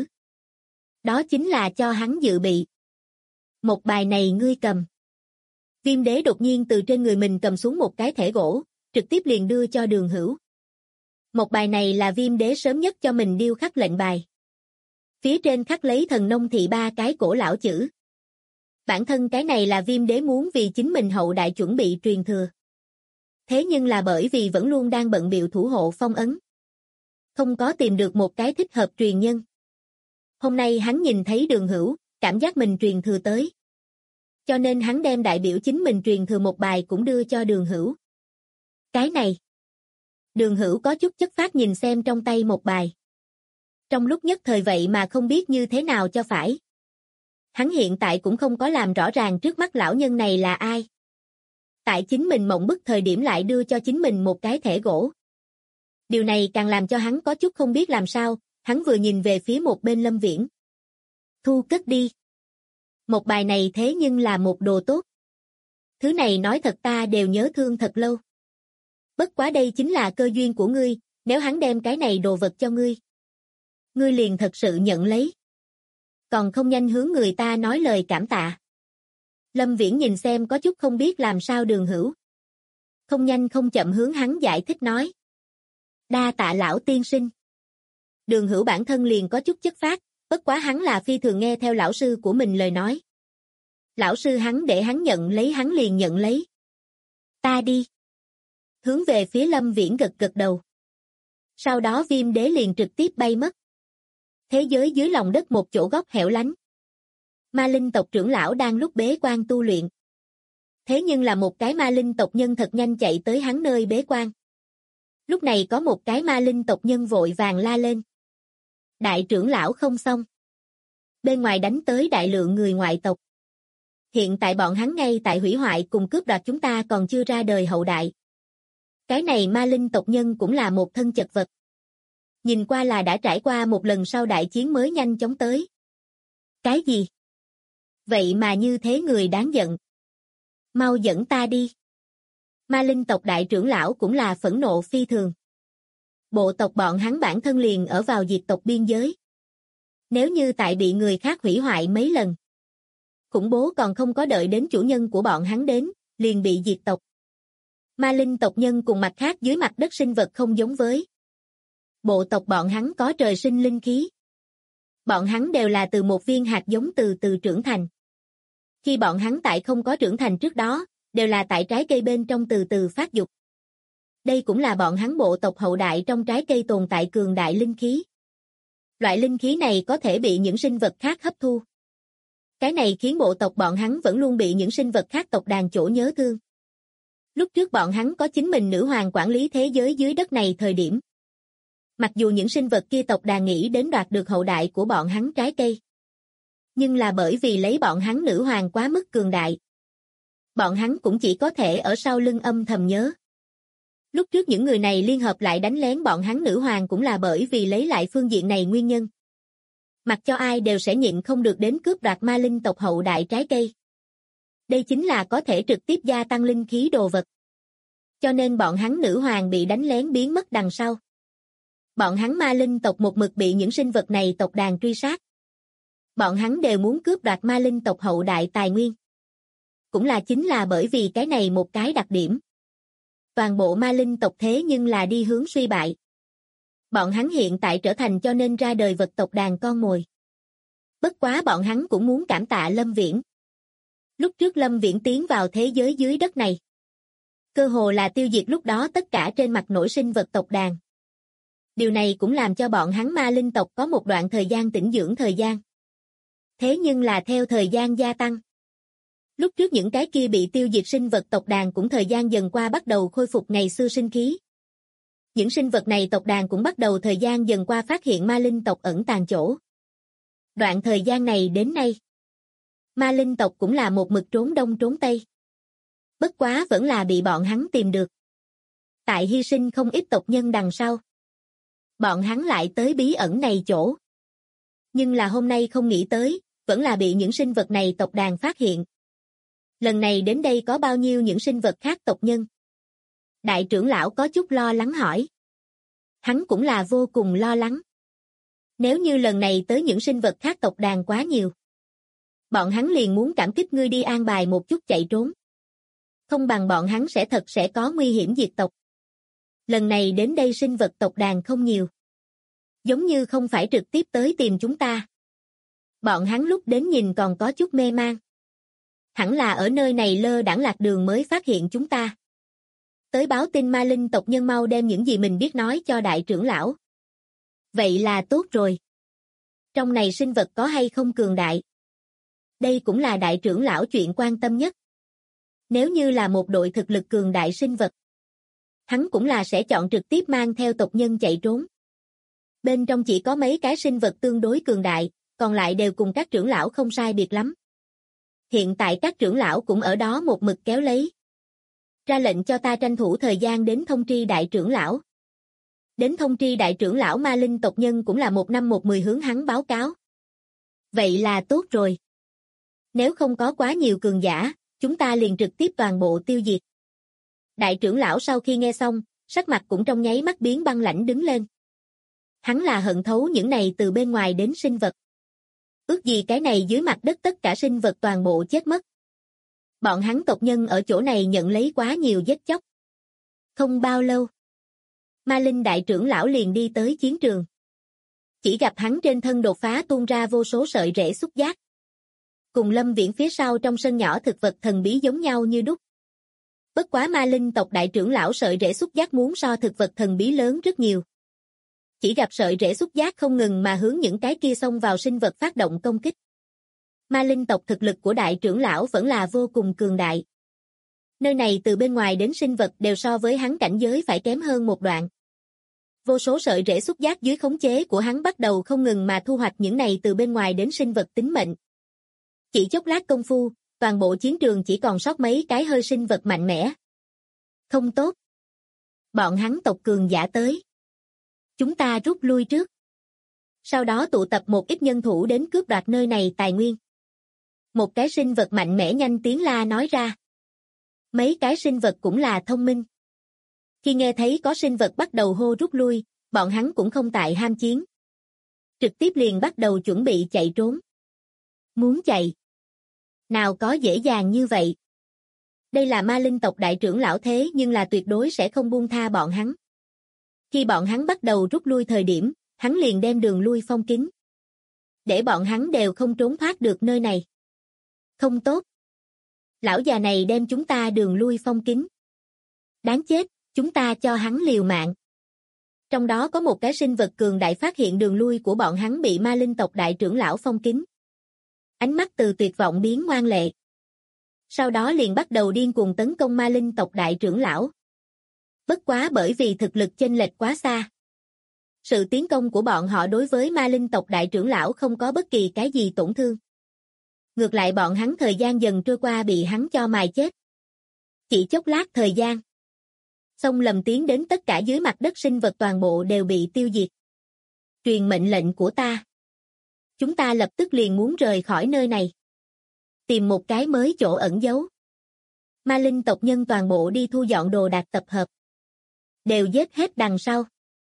Đó chính là cho hắn dự bị. Một bài này ngươi cầm. Viêm Đế đột nhiên từ trên người mình cầm xuống một cái thẻ gỗ, trực tiếp liền đưa cho Đường Hữu. Một bài này là Viêm Đế sớm nhất cho mình điêu khắc lệnh bài. Phía trên khắc lấy thần nông thị 3 cái cổ lão chữ. Bản thân cái này là Viêm Đế muốn vì chính mình hậu đại chuẩn bị truyền thừa. Thế nhưng là bởi vì vẫn luôn đang bận bịu thủ hộ phong ấn. Không có tìm được một cái thích hợp truyền nhân. Hôm nay hắn nhìn thấy Đường Hữu, cảm giác mình truyền thừa tới. Cho nên hắn đem đại biểu chính mình truyền thừa một bài cũng đưa cho Đường Hữu. Cái này. Đường Hữu có chút chất phác nhìn xem trong tay một bài. Trong lúc nhất thời vậy mà không biết như thế nào cho phải. Hắn hiện tại cũng không có làm rõ ràng trước mắt lão nhân này là ai. Tại chính mình mộng bức thời điểm lại đưa cho chính mình một cái thẻ gỗ. Điều này càng làm cho hắn có chút không biết làm sao, hắn vừa nhìn về phía một bên Lâm Viễn. Thu cất đi. Một bài này thế nhưng là một đồ tốt. Thứ này nói thật ta đều nhớ thương thật lâu. Bất quá đây chính là cơ duyên của ngươi, nếu hắn đem cái này đồ vật cho ngươi. Ngươi liền thật sự nhận lấy. Còn không nhanh hướng người ta nói lời cảm tạ. Lâm Viễn nhìn xem có chút không biết làm sao Đường Hữu. Không nhanh không chậm hướng hắn giải thích nói. Đa tạ lão tiên sinh. Đường Hữu bản thân liền có chút chất phác, bất quá hắn là phi thường nghe theo lão sư của mình lời nói. Lão sư hắn để hắn nhận lấy hắn liền nhận lấy. Ta đi. Hướng về phía Lâm Viễn gật gật đầu. Sau đó Viêm Đế liền trực tiếp bay mất. Thế giới dưới lòng đất một chỗ góc hẻo lánh. Ma linh tộc trưởng lão đang lúc bế quan tu luyện. Thế nhưng là một cái ma linh tộc nhân thật nhanh chạy tới hắn nơi bế quan. Lúc này có một cái ma linh tộc nhân vội vàng la lên. Đại trưởng lão không xong. Bên ngoài đánh tới đại lượng người ngoại tộc. Hiện tại bọn hắn ngay tại hủy hoại cùng cướp đoạt chúng ta còn chưa ra đời hậu đại. Cái này ma linh tộc nhân cũng là một thân chật vật. Nhìn qua là đã trải qua một lần sau đại chiến mới nhanh chóng tới. Cái gì? Vậy mà như thế người đáng giận. Mau dẫn ta đi. Ma linh tộc đại trưởng lão cũng là phẫn nộ phi thường. Bộ tộc bọn hắn bản thân liền ở vào diệt tộc biên giới. Nếu như tại bị người khác hủy hoại mấy lần. Khủng bố còn không có đợi đến chủ nhân của bọn hắn đến, liền bị diệt tộc. Ma linh tộc nhân cùng mặt khác dưới mặt đất sinh vật không giống với. Bộ tộc bọn hắn có trời sinh linh khí. Bọn hắn đều là từ một viên hạt giống từ từ trưởng thành. Khi bọn hắn tại không có trưởng thành trước đó, đều là tại trái cây bên trong từ từ phát dục. Đây cũng là bọn hắn bộ tộc hậu đại trong trái cây tồn tại cường đại linh khí. Loại linh khí này có thể bị những sinh vật khác hấp thu. Cái này khiến bộ tộc bọn hắn vẫn luôn bị những sinh vật khác tộc đàn chỗ nhớ thương. Lúc trước bọn hắn có chính mình nữ hoàng quản lý thế giới dưới đất này thời điểm. Mặc dù những sinh vật kia tộc đàn nghĩ đến đoạt được hậu đại của bọn hắn trái cây. Nhưng là bởi vì lấy bọn hắn nữ hoàng quá mức cường đại. Bọn hắn cũng chỉ có thể ở sau lưng âm thầm nhớ. Lúc trước những người này liên hợp lại đánh lén bọn hắn nữ hoàng cũng là bởi vì lấy lại phương diện này nguyên nhân. Mặc cho ai đều sẽ nhịn không được đến cướp đoạt ma linh tộc hậu đại trái cây. Đây chính là có thể trực tiếp gia tăng linh khí đồ vật. Cho nên bọn hắn nữ hoàng bị đánh lén biến mất đằng sau. Bọn hắn ma linh tộc một mực bị những sinh vật này tộc đàn truy sát. Bọn hắn đều muốn cướp đoạt ma linh tộc hậu đại tài nguyên. Cũng là chính là bởi vì cái này một cái đặc điểm. Toàn bộ ma linh tộc thế nhưng là đi hướng suy bại. Bọn hắn hiện tại trở thành cho nên ra đời vật tộc đàn con mồi. Bất quá bọn hắn cũng muốn cảm tạ Lâm Viễn. Lúc trước Lâm Viễn tiến vào thế giới dưới đất này. Cơ hồ là tiêu diệt lúc đó tất cả trên mặt nổi sinh vật tộc đàn. Điều này cũng làm cho bọn hắn ma linh tộc có một đoạn thời gian tĩnh dưỡng thời gian. Thế nhưng là theo thời gian gia tăng. Lúc trước những cái kia bị tiêu diệt sinh vật tộc đàn cũng thời gian dần qua bắt đầu khôi phục ngày xưa sinh khí. Những sinh vật này tộc đàn cũng bắt đầu thời gian dần qua phát hiện ma linh tộc ẩn tàng chỗ. Đoạn thời gian này đến nay, ma linh tộc cũng là một mực trốn đông trốn tây. Bất quá vẫn là bị bọn hắn tìm được. Tại hy sinh không ít tộc nhân đằng sau. Bọn hắn lại tới bí ẩn này chỗ. Nhưng là hôm nay không nghĩ tới, vẫn là bị những sinh vật này tộc đàn phát hiện. Lần này đến đây có bao nhiêu những sinh vật khác tộc nhân? Đại trưởng lão có chút lo lắng hỏi. Hắn cũng là vô cùng lo lắng. Nếu như lần này tới những sinh vật khác tộc đàn quá nhiều. Bọn hắn liền muốn cảm kích ngươi đi an bài một chút chạy trốn. Không bằng bọn hắn sẽ có nguy hiểm diệt tộc. Lần này đến đây sinh vật tộc đàn không nhiều. Giống như không phải trực tiếp tới tìm chúng ta. Bọn hắn lúc đến nhìn còn có chút mê man. Hẳn là ở nơi này lơ đãng lạc đường mới phát hiện chúng ta. Tới báo tin ma linh tộc nhân mau đem những gì mình biết nói cho đại trưởng lão. Vậy là tốt rồi. Trong này sinh vật có hay không cường đại? Đây cũng là đại trưởng lão chuyện quan tâm nhất. Nếu như là một đội thực lực cường đại sinh vật, hắn cũng là sẽ chọn trực tiếp mang theo tộc nhân chạy trốn. Bên trong chỉ có mấy cái sinh vật tương đối cường đại, còn lại đều cùng các trưởng lão không sai biệt lắm. Hiện tại các trưởng lão cũng ở đó một mực kéo lấy. Ra lệnh cho ta tranh thủ thời gian đến thông tri đại trưởng lão. Đến thông tri đại trưởng lão ma linh tộc nhân cũng là 1 năm 1 10 hướng hắn báo cáo. Vậy là tốt rồi. Nếu không có quá nhiều cường giả, chúng ta liền trực tiếp toàn bộ tiêu diệt. Đại trưởng lão sau khi nghe xong, sắc mặt cũng trong nháy mắt biến băng lãnh đứng lên. Hắn là hận thấu những này từ bên ngoài đến sinh vật. Ước gì cái này dưới mặt đất tất cả sinh vật toàn bộ chết mất. Bọn hắn tộc nhân ở chỗ này nhận lấy quá nhiều giết chóc. Không bao lâu, Ma Linh đại trưởng lão liền đi tới chiến trường. Chỉ gặp hắn trên thân đột phá tuôn ra vô số sợi rễ xúc giác. Cùng Lâm Viễn phía sau trong sân nhỏ thực vật thần bí giống nhau như đúc. Bất quá Ma Linh tộc đại trưởng lão sợi rễ xúc giác muốn so thực vật thần bí lớn rất nhiều. Chỉ gặp sợi rễ xúc giác không ngừng mà hướng những cái kia xông vào sinh vật phát động công kích. Ma linh tộc thực lực của đại trưởng lão vẫn là vô cùng cường đại. Nơi này từ bên ngoài đến sinh vật đều so với hắn cảnh giới phải kém hơn một đoạn. Vô số sợi rễ xúc giác dưới khống chế của hắn bắt đầu không ngừng mà thu hoạch những này từ bên ngoài đến sinh vật tính mệnh. Chỉ chốc lát công phu, toàn bộ chiến trường chỉ còn sót mấy cái hơi sinh vật mạnh mẽ. Không tốt. Bọn hắn tộc cường giả tới. Chúng ta rút lui trước. Sau đó tụ tập một ít nhân thủ đến cướp đoạt nơi này tài nguyên. Một cái sinh vật mạnh mẽ nhanh tiếng la nói ra. Mấy cái sinh vật cũng là thông minh. Khi nghe thấy có sinh vật bắt đầu hô rút lui, bọn hắn cũng không tại ham chiến. Trực tiếp liền bắt đầu chuẩn bị chạy trốn. Muốn chạy. Nào có dễ dàng như vậy. Đây là ma linh tộc đại trưởng lão thế nhưng là tuyệt đối sẽ không buông tha bọn hắn. Khi bọn hắn bắt đầu rút lui thời điểm, hắn liền đem đường lui phong kín. Để bọn hắn đều không trốn thoát được nơi này. Không tốt. Lão già này đem chúng ta đường lui phong kín. Đáng chết, chúng ta cho hắn liều mạng. Trong đó có một cái sinh vật cường đại phát hiện đường lui của bọn hắn bị ma linh tộc đại trưởng lão phong kín. Ánh mắt từ tuyệt vọng biến ngoan lệ. Sau đó liền bắt đầu điên cuồng tấn công ma linh tộc đại trưởng lão. Bất quá bởi vì thực lực chênh lệch quá xa. Sự tiến công của bọn họ đối với ma linh tộc đại trưởng lão không có bất kỳ cái gì tổn thương. Ngược lại bọn hắn thời gian dần trôi qua bị hắn cho mài chết. Chỉ chốc lát thời gian. Xông lầm tiến đến tất cả dưới mặt đất sinh vật toàn bộ đều bị tiêu diệt. Truyền mệnh lệnh của ta. Chúng ta lập tức liền muốn rời khỏi nơi này. Tìm một cái mới chỗ ẩn giấu. Ma linh tộc nhân toàn bộ đi thu dọn đồ đạc tập hợp. Đều giết hết đằng sau.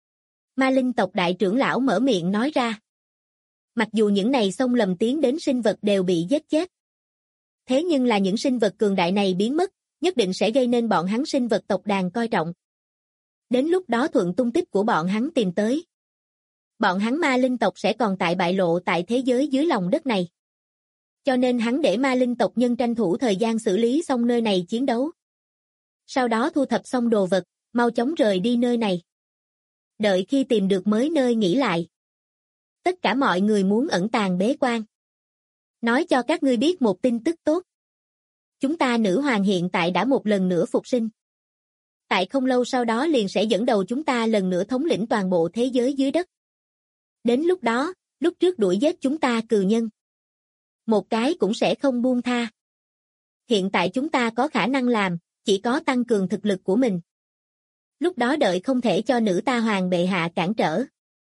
Ma linh tộc đại trưởng lão mở miệng nói ra. Mặc dù những này xông lầm tiến đến sinh vật đều bị giết chết. Thế nhưng là những sinh vật cường đại này biến mất, nhất định sẽ gây nên bọn hắn sinh vật tộc đàn coi trọng. Đến lúc đó thuận tung tích của bọn hắn tìm tới. Bọn hắn ma linh tộc sẽ còn tại bại lộ tại thế giới dưới lòng đất này. Cho nên hắn để ma linh tộc nhân tranh thủ thời gian xử lý xong nơi này chiến đấu. Sau đó thu thập xong đồ vật, mau chóng rời đi nơi này. Đợi khi tìm được mới nơi nghỉ lại. Tất cả mọi người muốn ẩn tàng bế quan. Nói cho các ngươi biết một tin tức tốt. Chúng ta nữ hoàng hiện tại đã một lần nữa phục sinh. Tại không lâu sau đó liền sẽ dẫn đầu chúng ta lần nữa thống lĩnh toàn bộ thế giới dưới đất. Đến lúc đó, lúc trước đuổi giết chúng ta cừu nhân. Một cái cũng sẽ không buông tha. Hiện tại chúng ta có khả năng làm, chỉ có tăng cường thực lực của mình. Lúc đó đợi không thể cho nữ ta hoàng bệ hạ cản trở.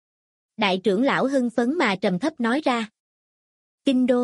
Đại trưởng lão hưng phấn mà trầm thấp nói ra. Kinh đô.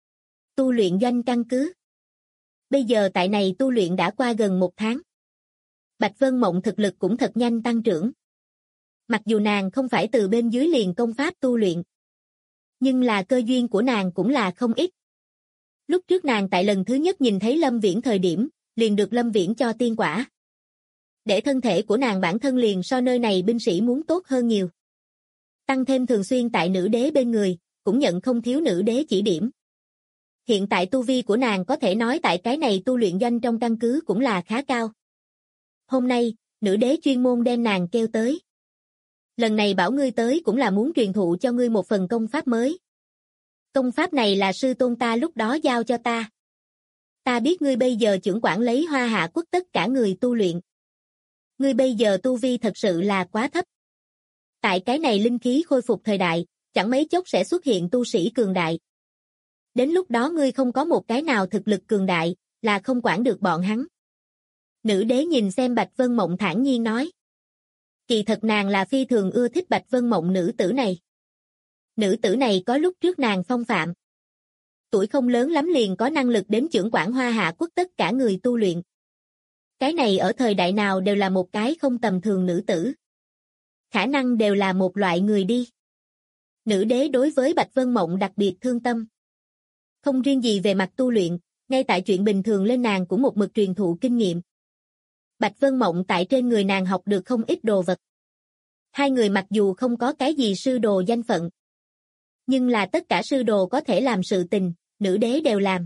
Tu luyện doanh căn cứ. Bây giờ tại này tu luyện đã qua gần 1 tháng. Bạch Vân Mộng thực lực cũng thật nhanh tăng trưởng. Mặc dù nàng không phải từ bên dưới liền công pháp tu luyện. Nhưng là cơ duyên của nàng cũng là không ít. Lúc trước nàng tại lần thứ nhất nhìn thấy Lâm Viễn thời điểm, liền được Lâm Viễn cho tiên quả. Để thân thể của nàng bản thân liền so nơi này binh sĩ muốn tốt hơn nhiều. Tăng thêm thường xuyên tại nữ đế bên người, cũng nhận không thiếu nữ đế chỉ điểm. Hiện tại tu vi của nàng có thể nói tại cái này tu luyện doanh trong căn cứ cũng là khá cao. Hôm nay, nữ đế chuyên môn đem nàng kêu tới. Lần này bảo ngươi tới cũng là muốn truyền thụ cho ngươi một phần công pháp mới. Công pháp này là sư tôn ta lúc đó giao cho ta. Ta biết ngươi bây giờ chưởng quản lấy Hoa Hạ quốc tất cả người tu luyện. Ngươi bây giờ tu vi thật sự là quá thấp. Tại cái này linh khí khôi phục thời đại, chẳng mấy chốc sẽ xuất hiện tu sĩ cường đại. Đến lúc đó ngươi không có một cái nào thực lực cường đại, là không quản được bọn hắn. Nữ đế nhìn xem Bạch Vân Mộng thản nhiên nói. Kỳ thật nàng là phi thường ưa thích Bạch Vân Mộng nữ tử này. Nữ tử này có lúc trước nàng phong phạm. Tuổi không lớn lắm liền có năng lực đến chưởng quản Hoa Hạ quốc tất cả người tu luyện. Cái này ở thời đại nào đều là một cái không tầm thường nữ tử. Khả năng đều là một loại người đi. Nữ đế đối với Bạch Vân Mộng đặc biệt thương tâm. Không riêng gì về mặt tu luyện, ngay tại chuyện bình thường lên nàng cũng một mực truyền thụ kinh nghiệm. Bạch Vân Mộng tại trên người nàng học được không ít đồ vật. Hai người mặc dù không có cái gì sư đồ danh phận. Nhưng là tất cả sư đồ có thể làm sự tình, nữ đế đều làm.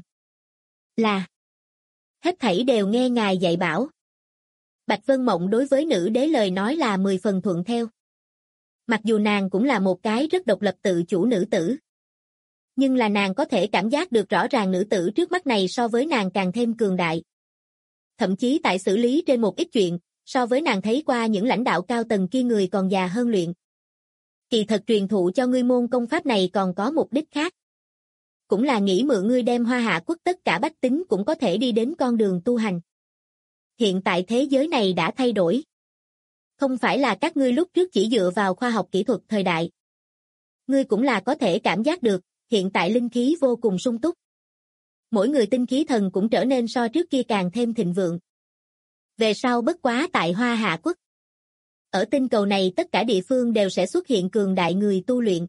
Là. Hết thảy đều nghe ngài dạy bảo. Bạch Vân Mộng đối với nữ đế lời nói là 10 phần thuận theo. Mặc dù nàng cũng là một cái rất độc lập tự chủ nữ tử. Nhưng là nàng có thể cảm giác được rõ ràng nữ tử trước mắt này so với nàng càng thêm cường đại. Thậm chí tại xử lý trên một ít chuyện, so với nàng thấy qua những lãnh đạo cao tầng kia người còn già hơn luyện. Kỳ thật truyền thụ cho ngươi môn công pháp này còn có mục đích khác. Cũng là nghĩ mượn ngươi đem Hoa Hạ quốc tất cả bách tính cũng có thể đi đến con đường tu hành. Hiện tại thế giới này đã thay đổi. Không phải là các ngươi lúc trước chỉ dựa vào khoa học kỹ thuật thời đại. Ngươi cũng là có thể cảm giác được, hiện tại linh khí vô cùng sung túc. Mỗi người tinh khí thần cũng trở nên so trước kia càng thêm thịnh vượng. Về sau bất quá tại Hoa Hạ quốc. Ở tinh cầu này tất cả địa phương đều sẽ xuất hiện cường đại người tu luyện.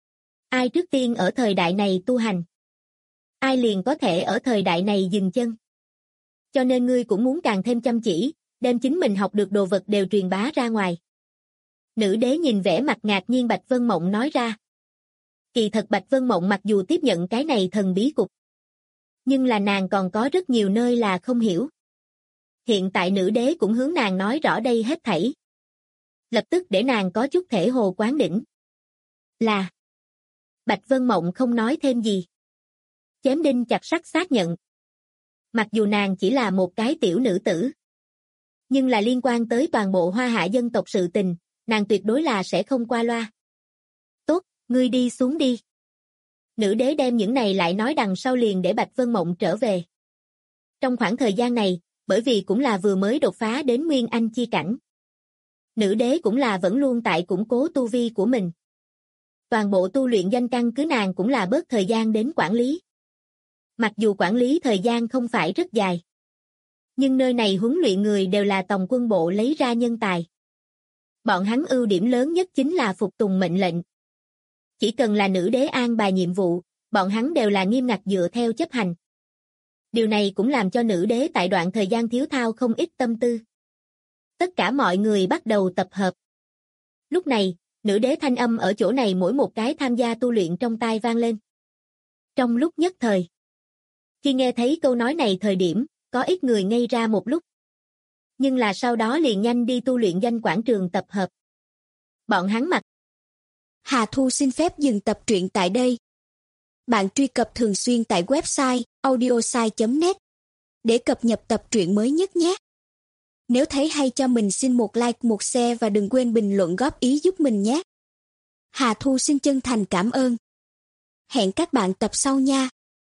Ai trước tiên ở thời đại này tu hành? Ai liền có thể ở thời đại này dừng chân? Cho nên ngươi cũng muốn càng thêm chăm chỉ, đem chính mình học được đồ vật đều truyền bá ra ngoài. Nữ đế nhìn vẻ mặt ngạc nhiên Bạch Vân Mộng nói ra. Kỳ thật Bạch Vân Mộng mặc dù tiếp nhận cái này thần bí cục. Nhưng là nàng còn có rất nhiều nơi là không hiểu. Hiện tại nữ đế cũng hướng nàng nói rõ đây hết thảy. Lập tức để nàng có chút thể hồ quán đỉnh. Là. Bạch Vân Mộng không nói thêm gì. Chém đinh chặt sắt xác nhận. Mặc dù nàng chỉ là một cái tiểu nữ tử. Nhưng là liên quan tới toàn bộ Hoa Hạ dân tộc sự tình, nàng tuyệt đối là sẽ không qua loa. Tốt, ngươi đi xuống đi. Nữ đế đem những này lại nói đằng sau liền để Bạch Vân Mộng trở về. Trong khoảng thời gian này, bởi vì cũng là vừa mới đột phá đến Nguyên Anh chi cảnh. Nữ đế cũng là vẫn luôn tại củng cố tu vi của mình. Toàn bộ tu luyện danh căn cứ nàng cũng là bớt thời gian đến quản lý. Mặc dù quản lý thời gian không phải rất dài, nhưng nơi này huấn luyện người đều là tòng quân bộ lấy ra nhân tài. Bọn hắn ưu điểm lớn nhất chính là phục tùng mệnh lệnh. Chỉ cần là nữ đế an bài nhiệm vụ, bọn hắn đều là nghiêm ngặt dựa theo chấp hành. Điều này cũng làm cho nữ đế tại đoạn thời gian thiếu thao không ít tâm tư. Tất cả mọi người bắt đầu tập hợp. Lúc này, nữ đế thanh âm ở chỗ này mỗi một cái tham gia tu luyện trong tai vang lên. Trong lúc nhất thời, khi nghe thấy câu nói này thời điểm, có ít người ngây ra một lúc. Nhưng là sau đó liền nhanh đi tu luyện danh quảng trường tập hợp. Bọn hắn mặc. Hà Thu xin phép dừng tập truyện tại đây. Bạn truy cập thường xuyên tại website audiosai.net để cập nhật tập truyện mới nhất nhé. Nếu thấy hay cho mình xin một like, một share và đừng quên bình luận góp ý giúp mình nhé. Hà Thu xin chân thành cảm ơn. Hẹn các bạn tập sau nha.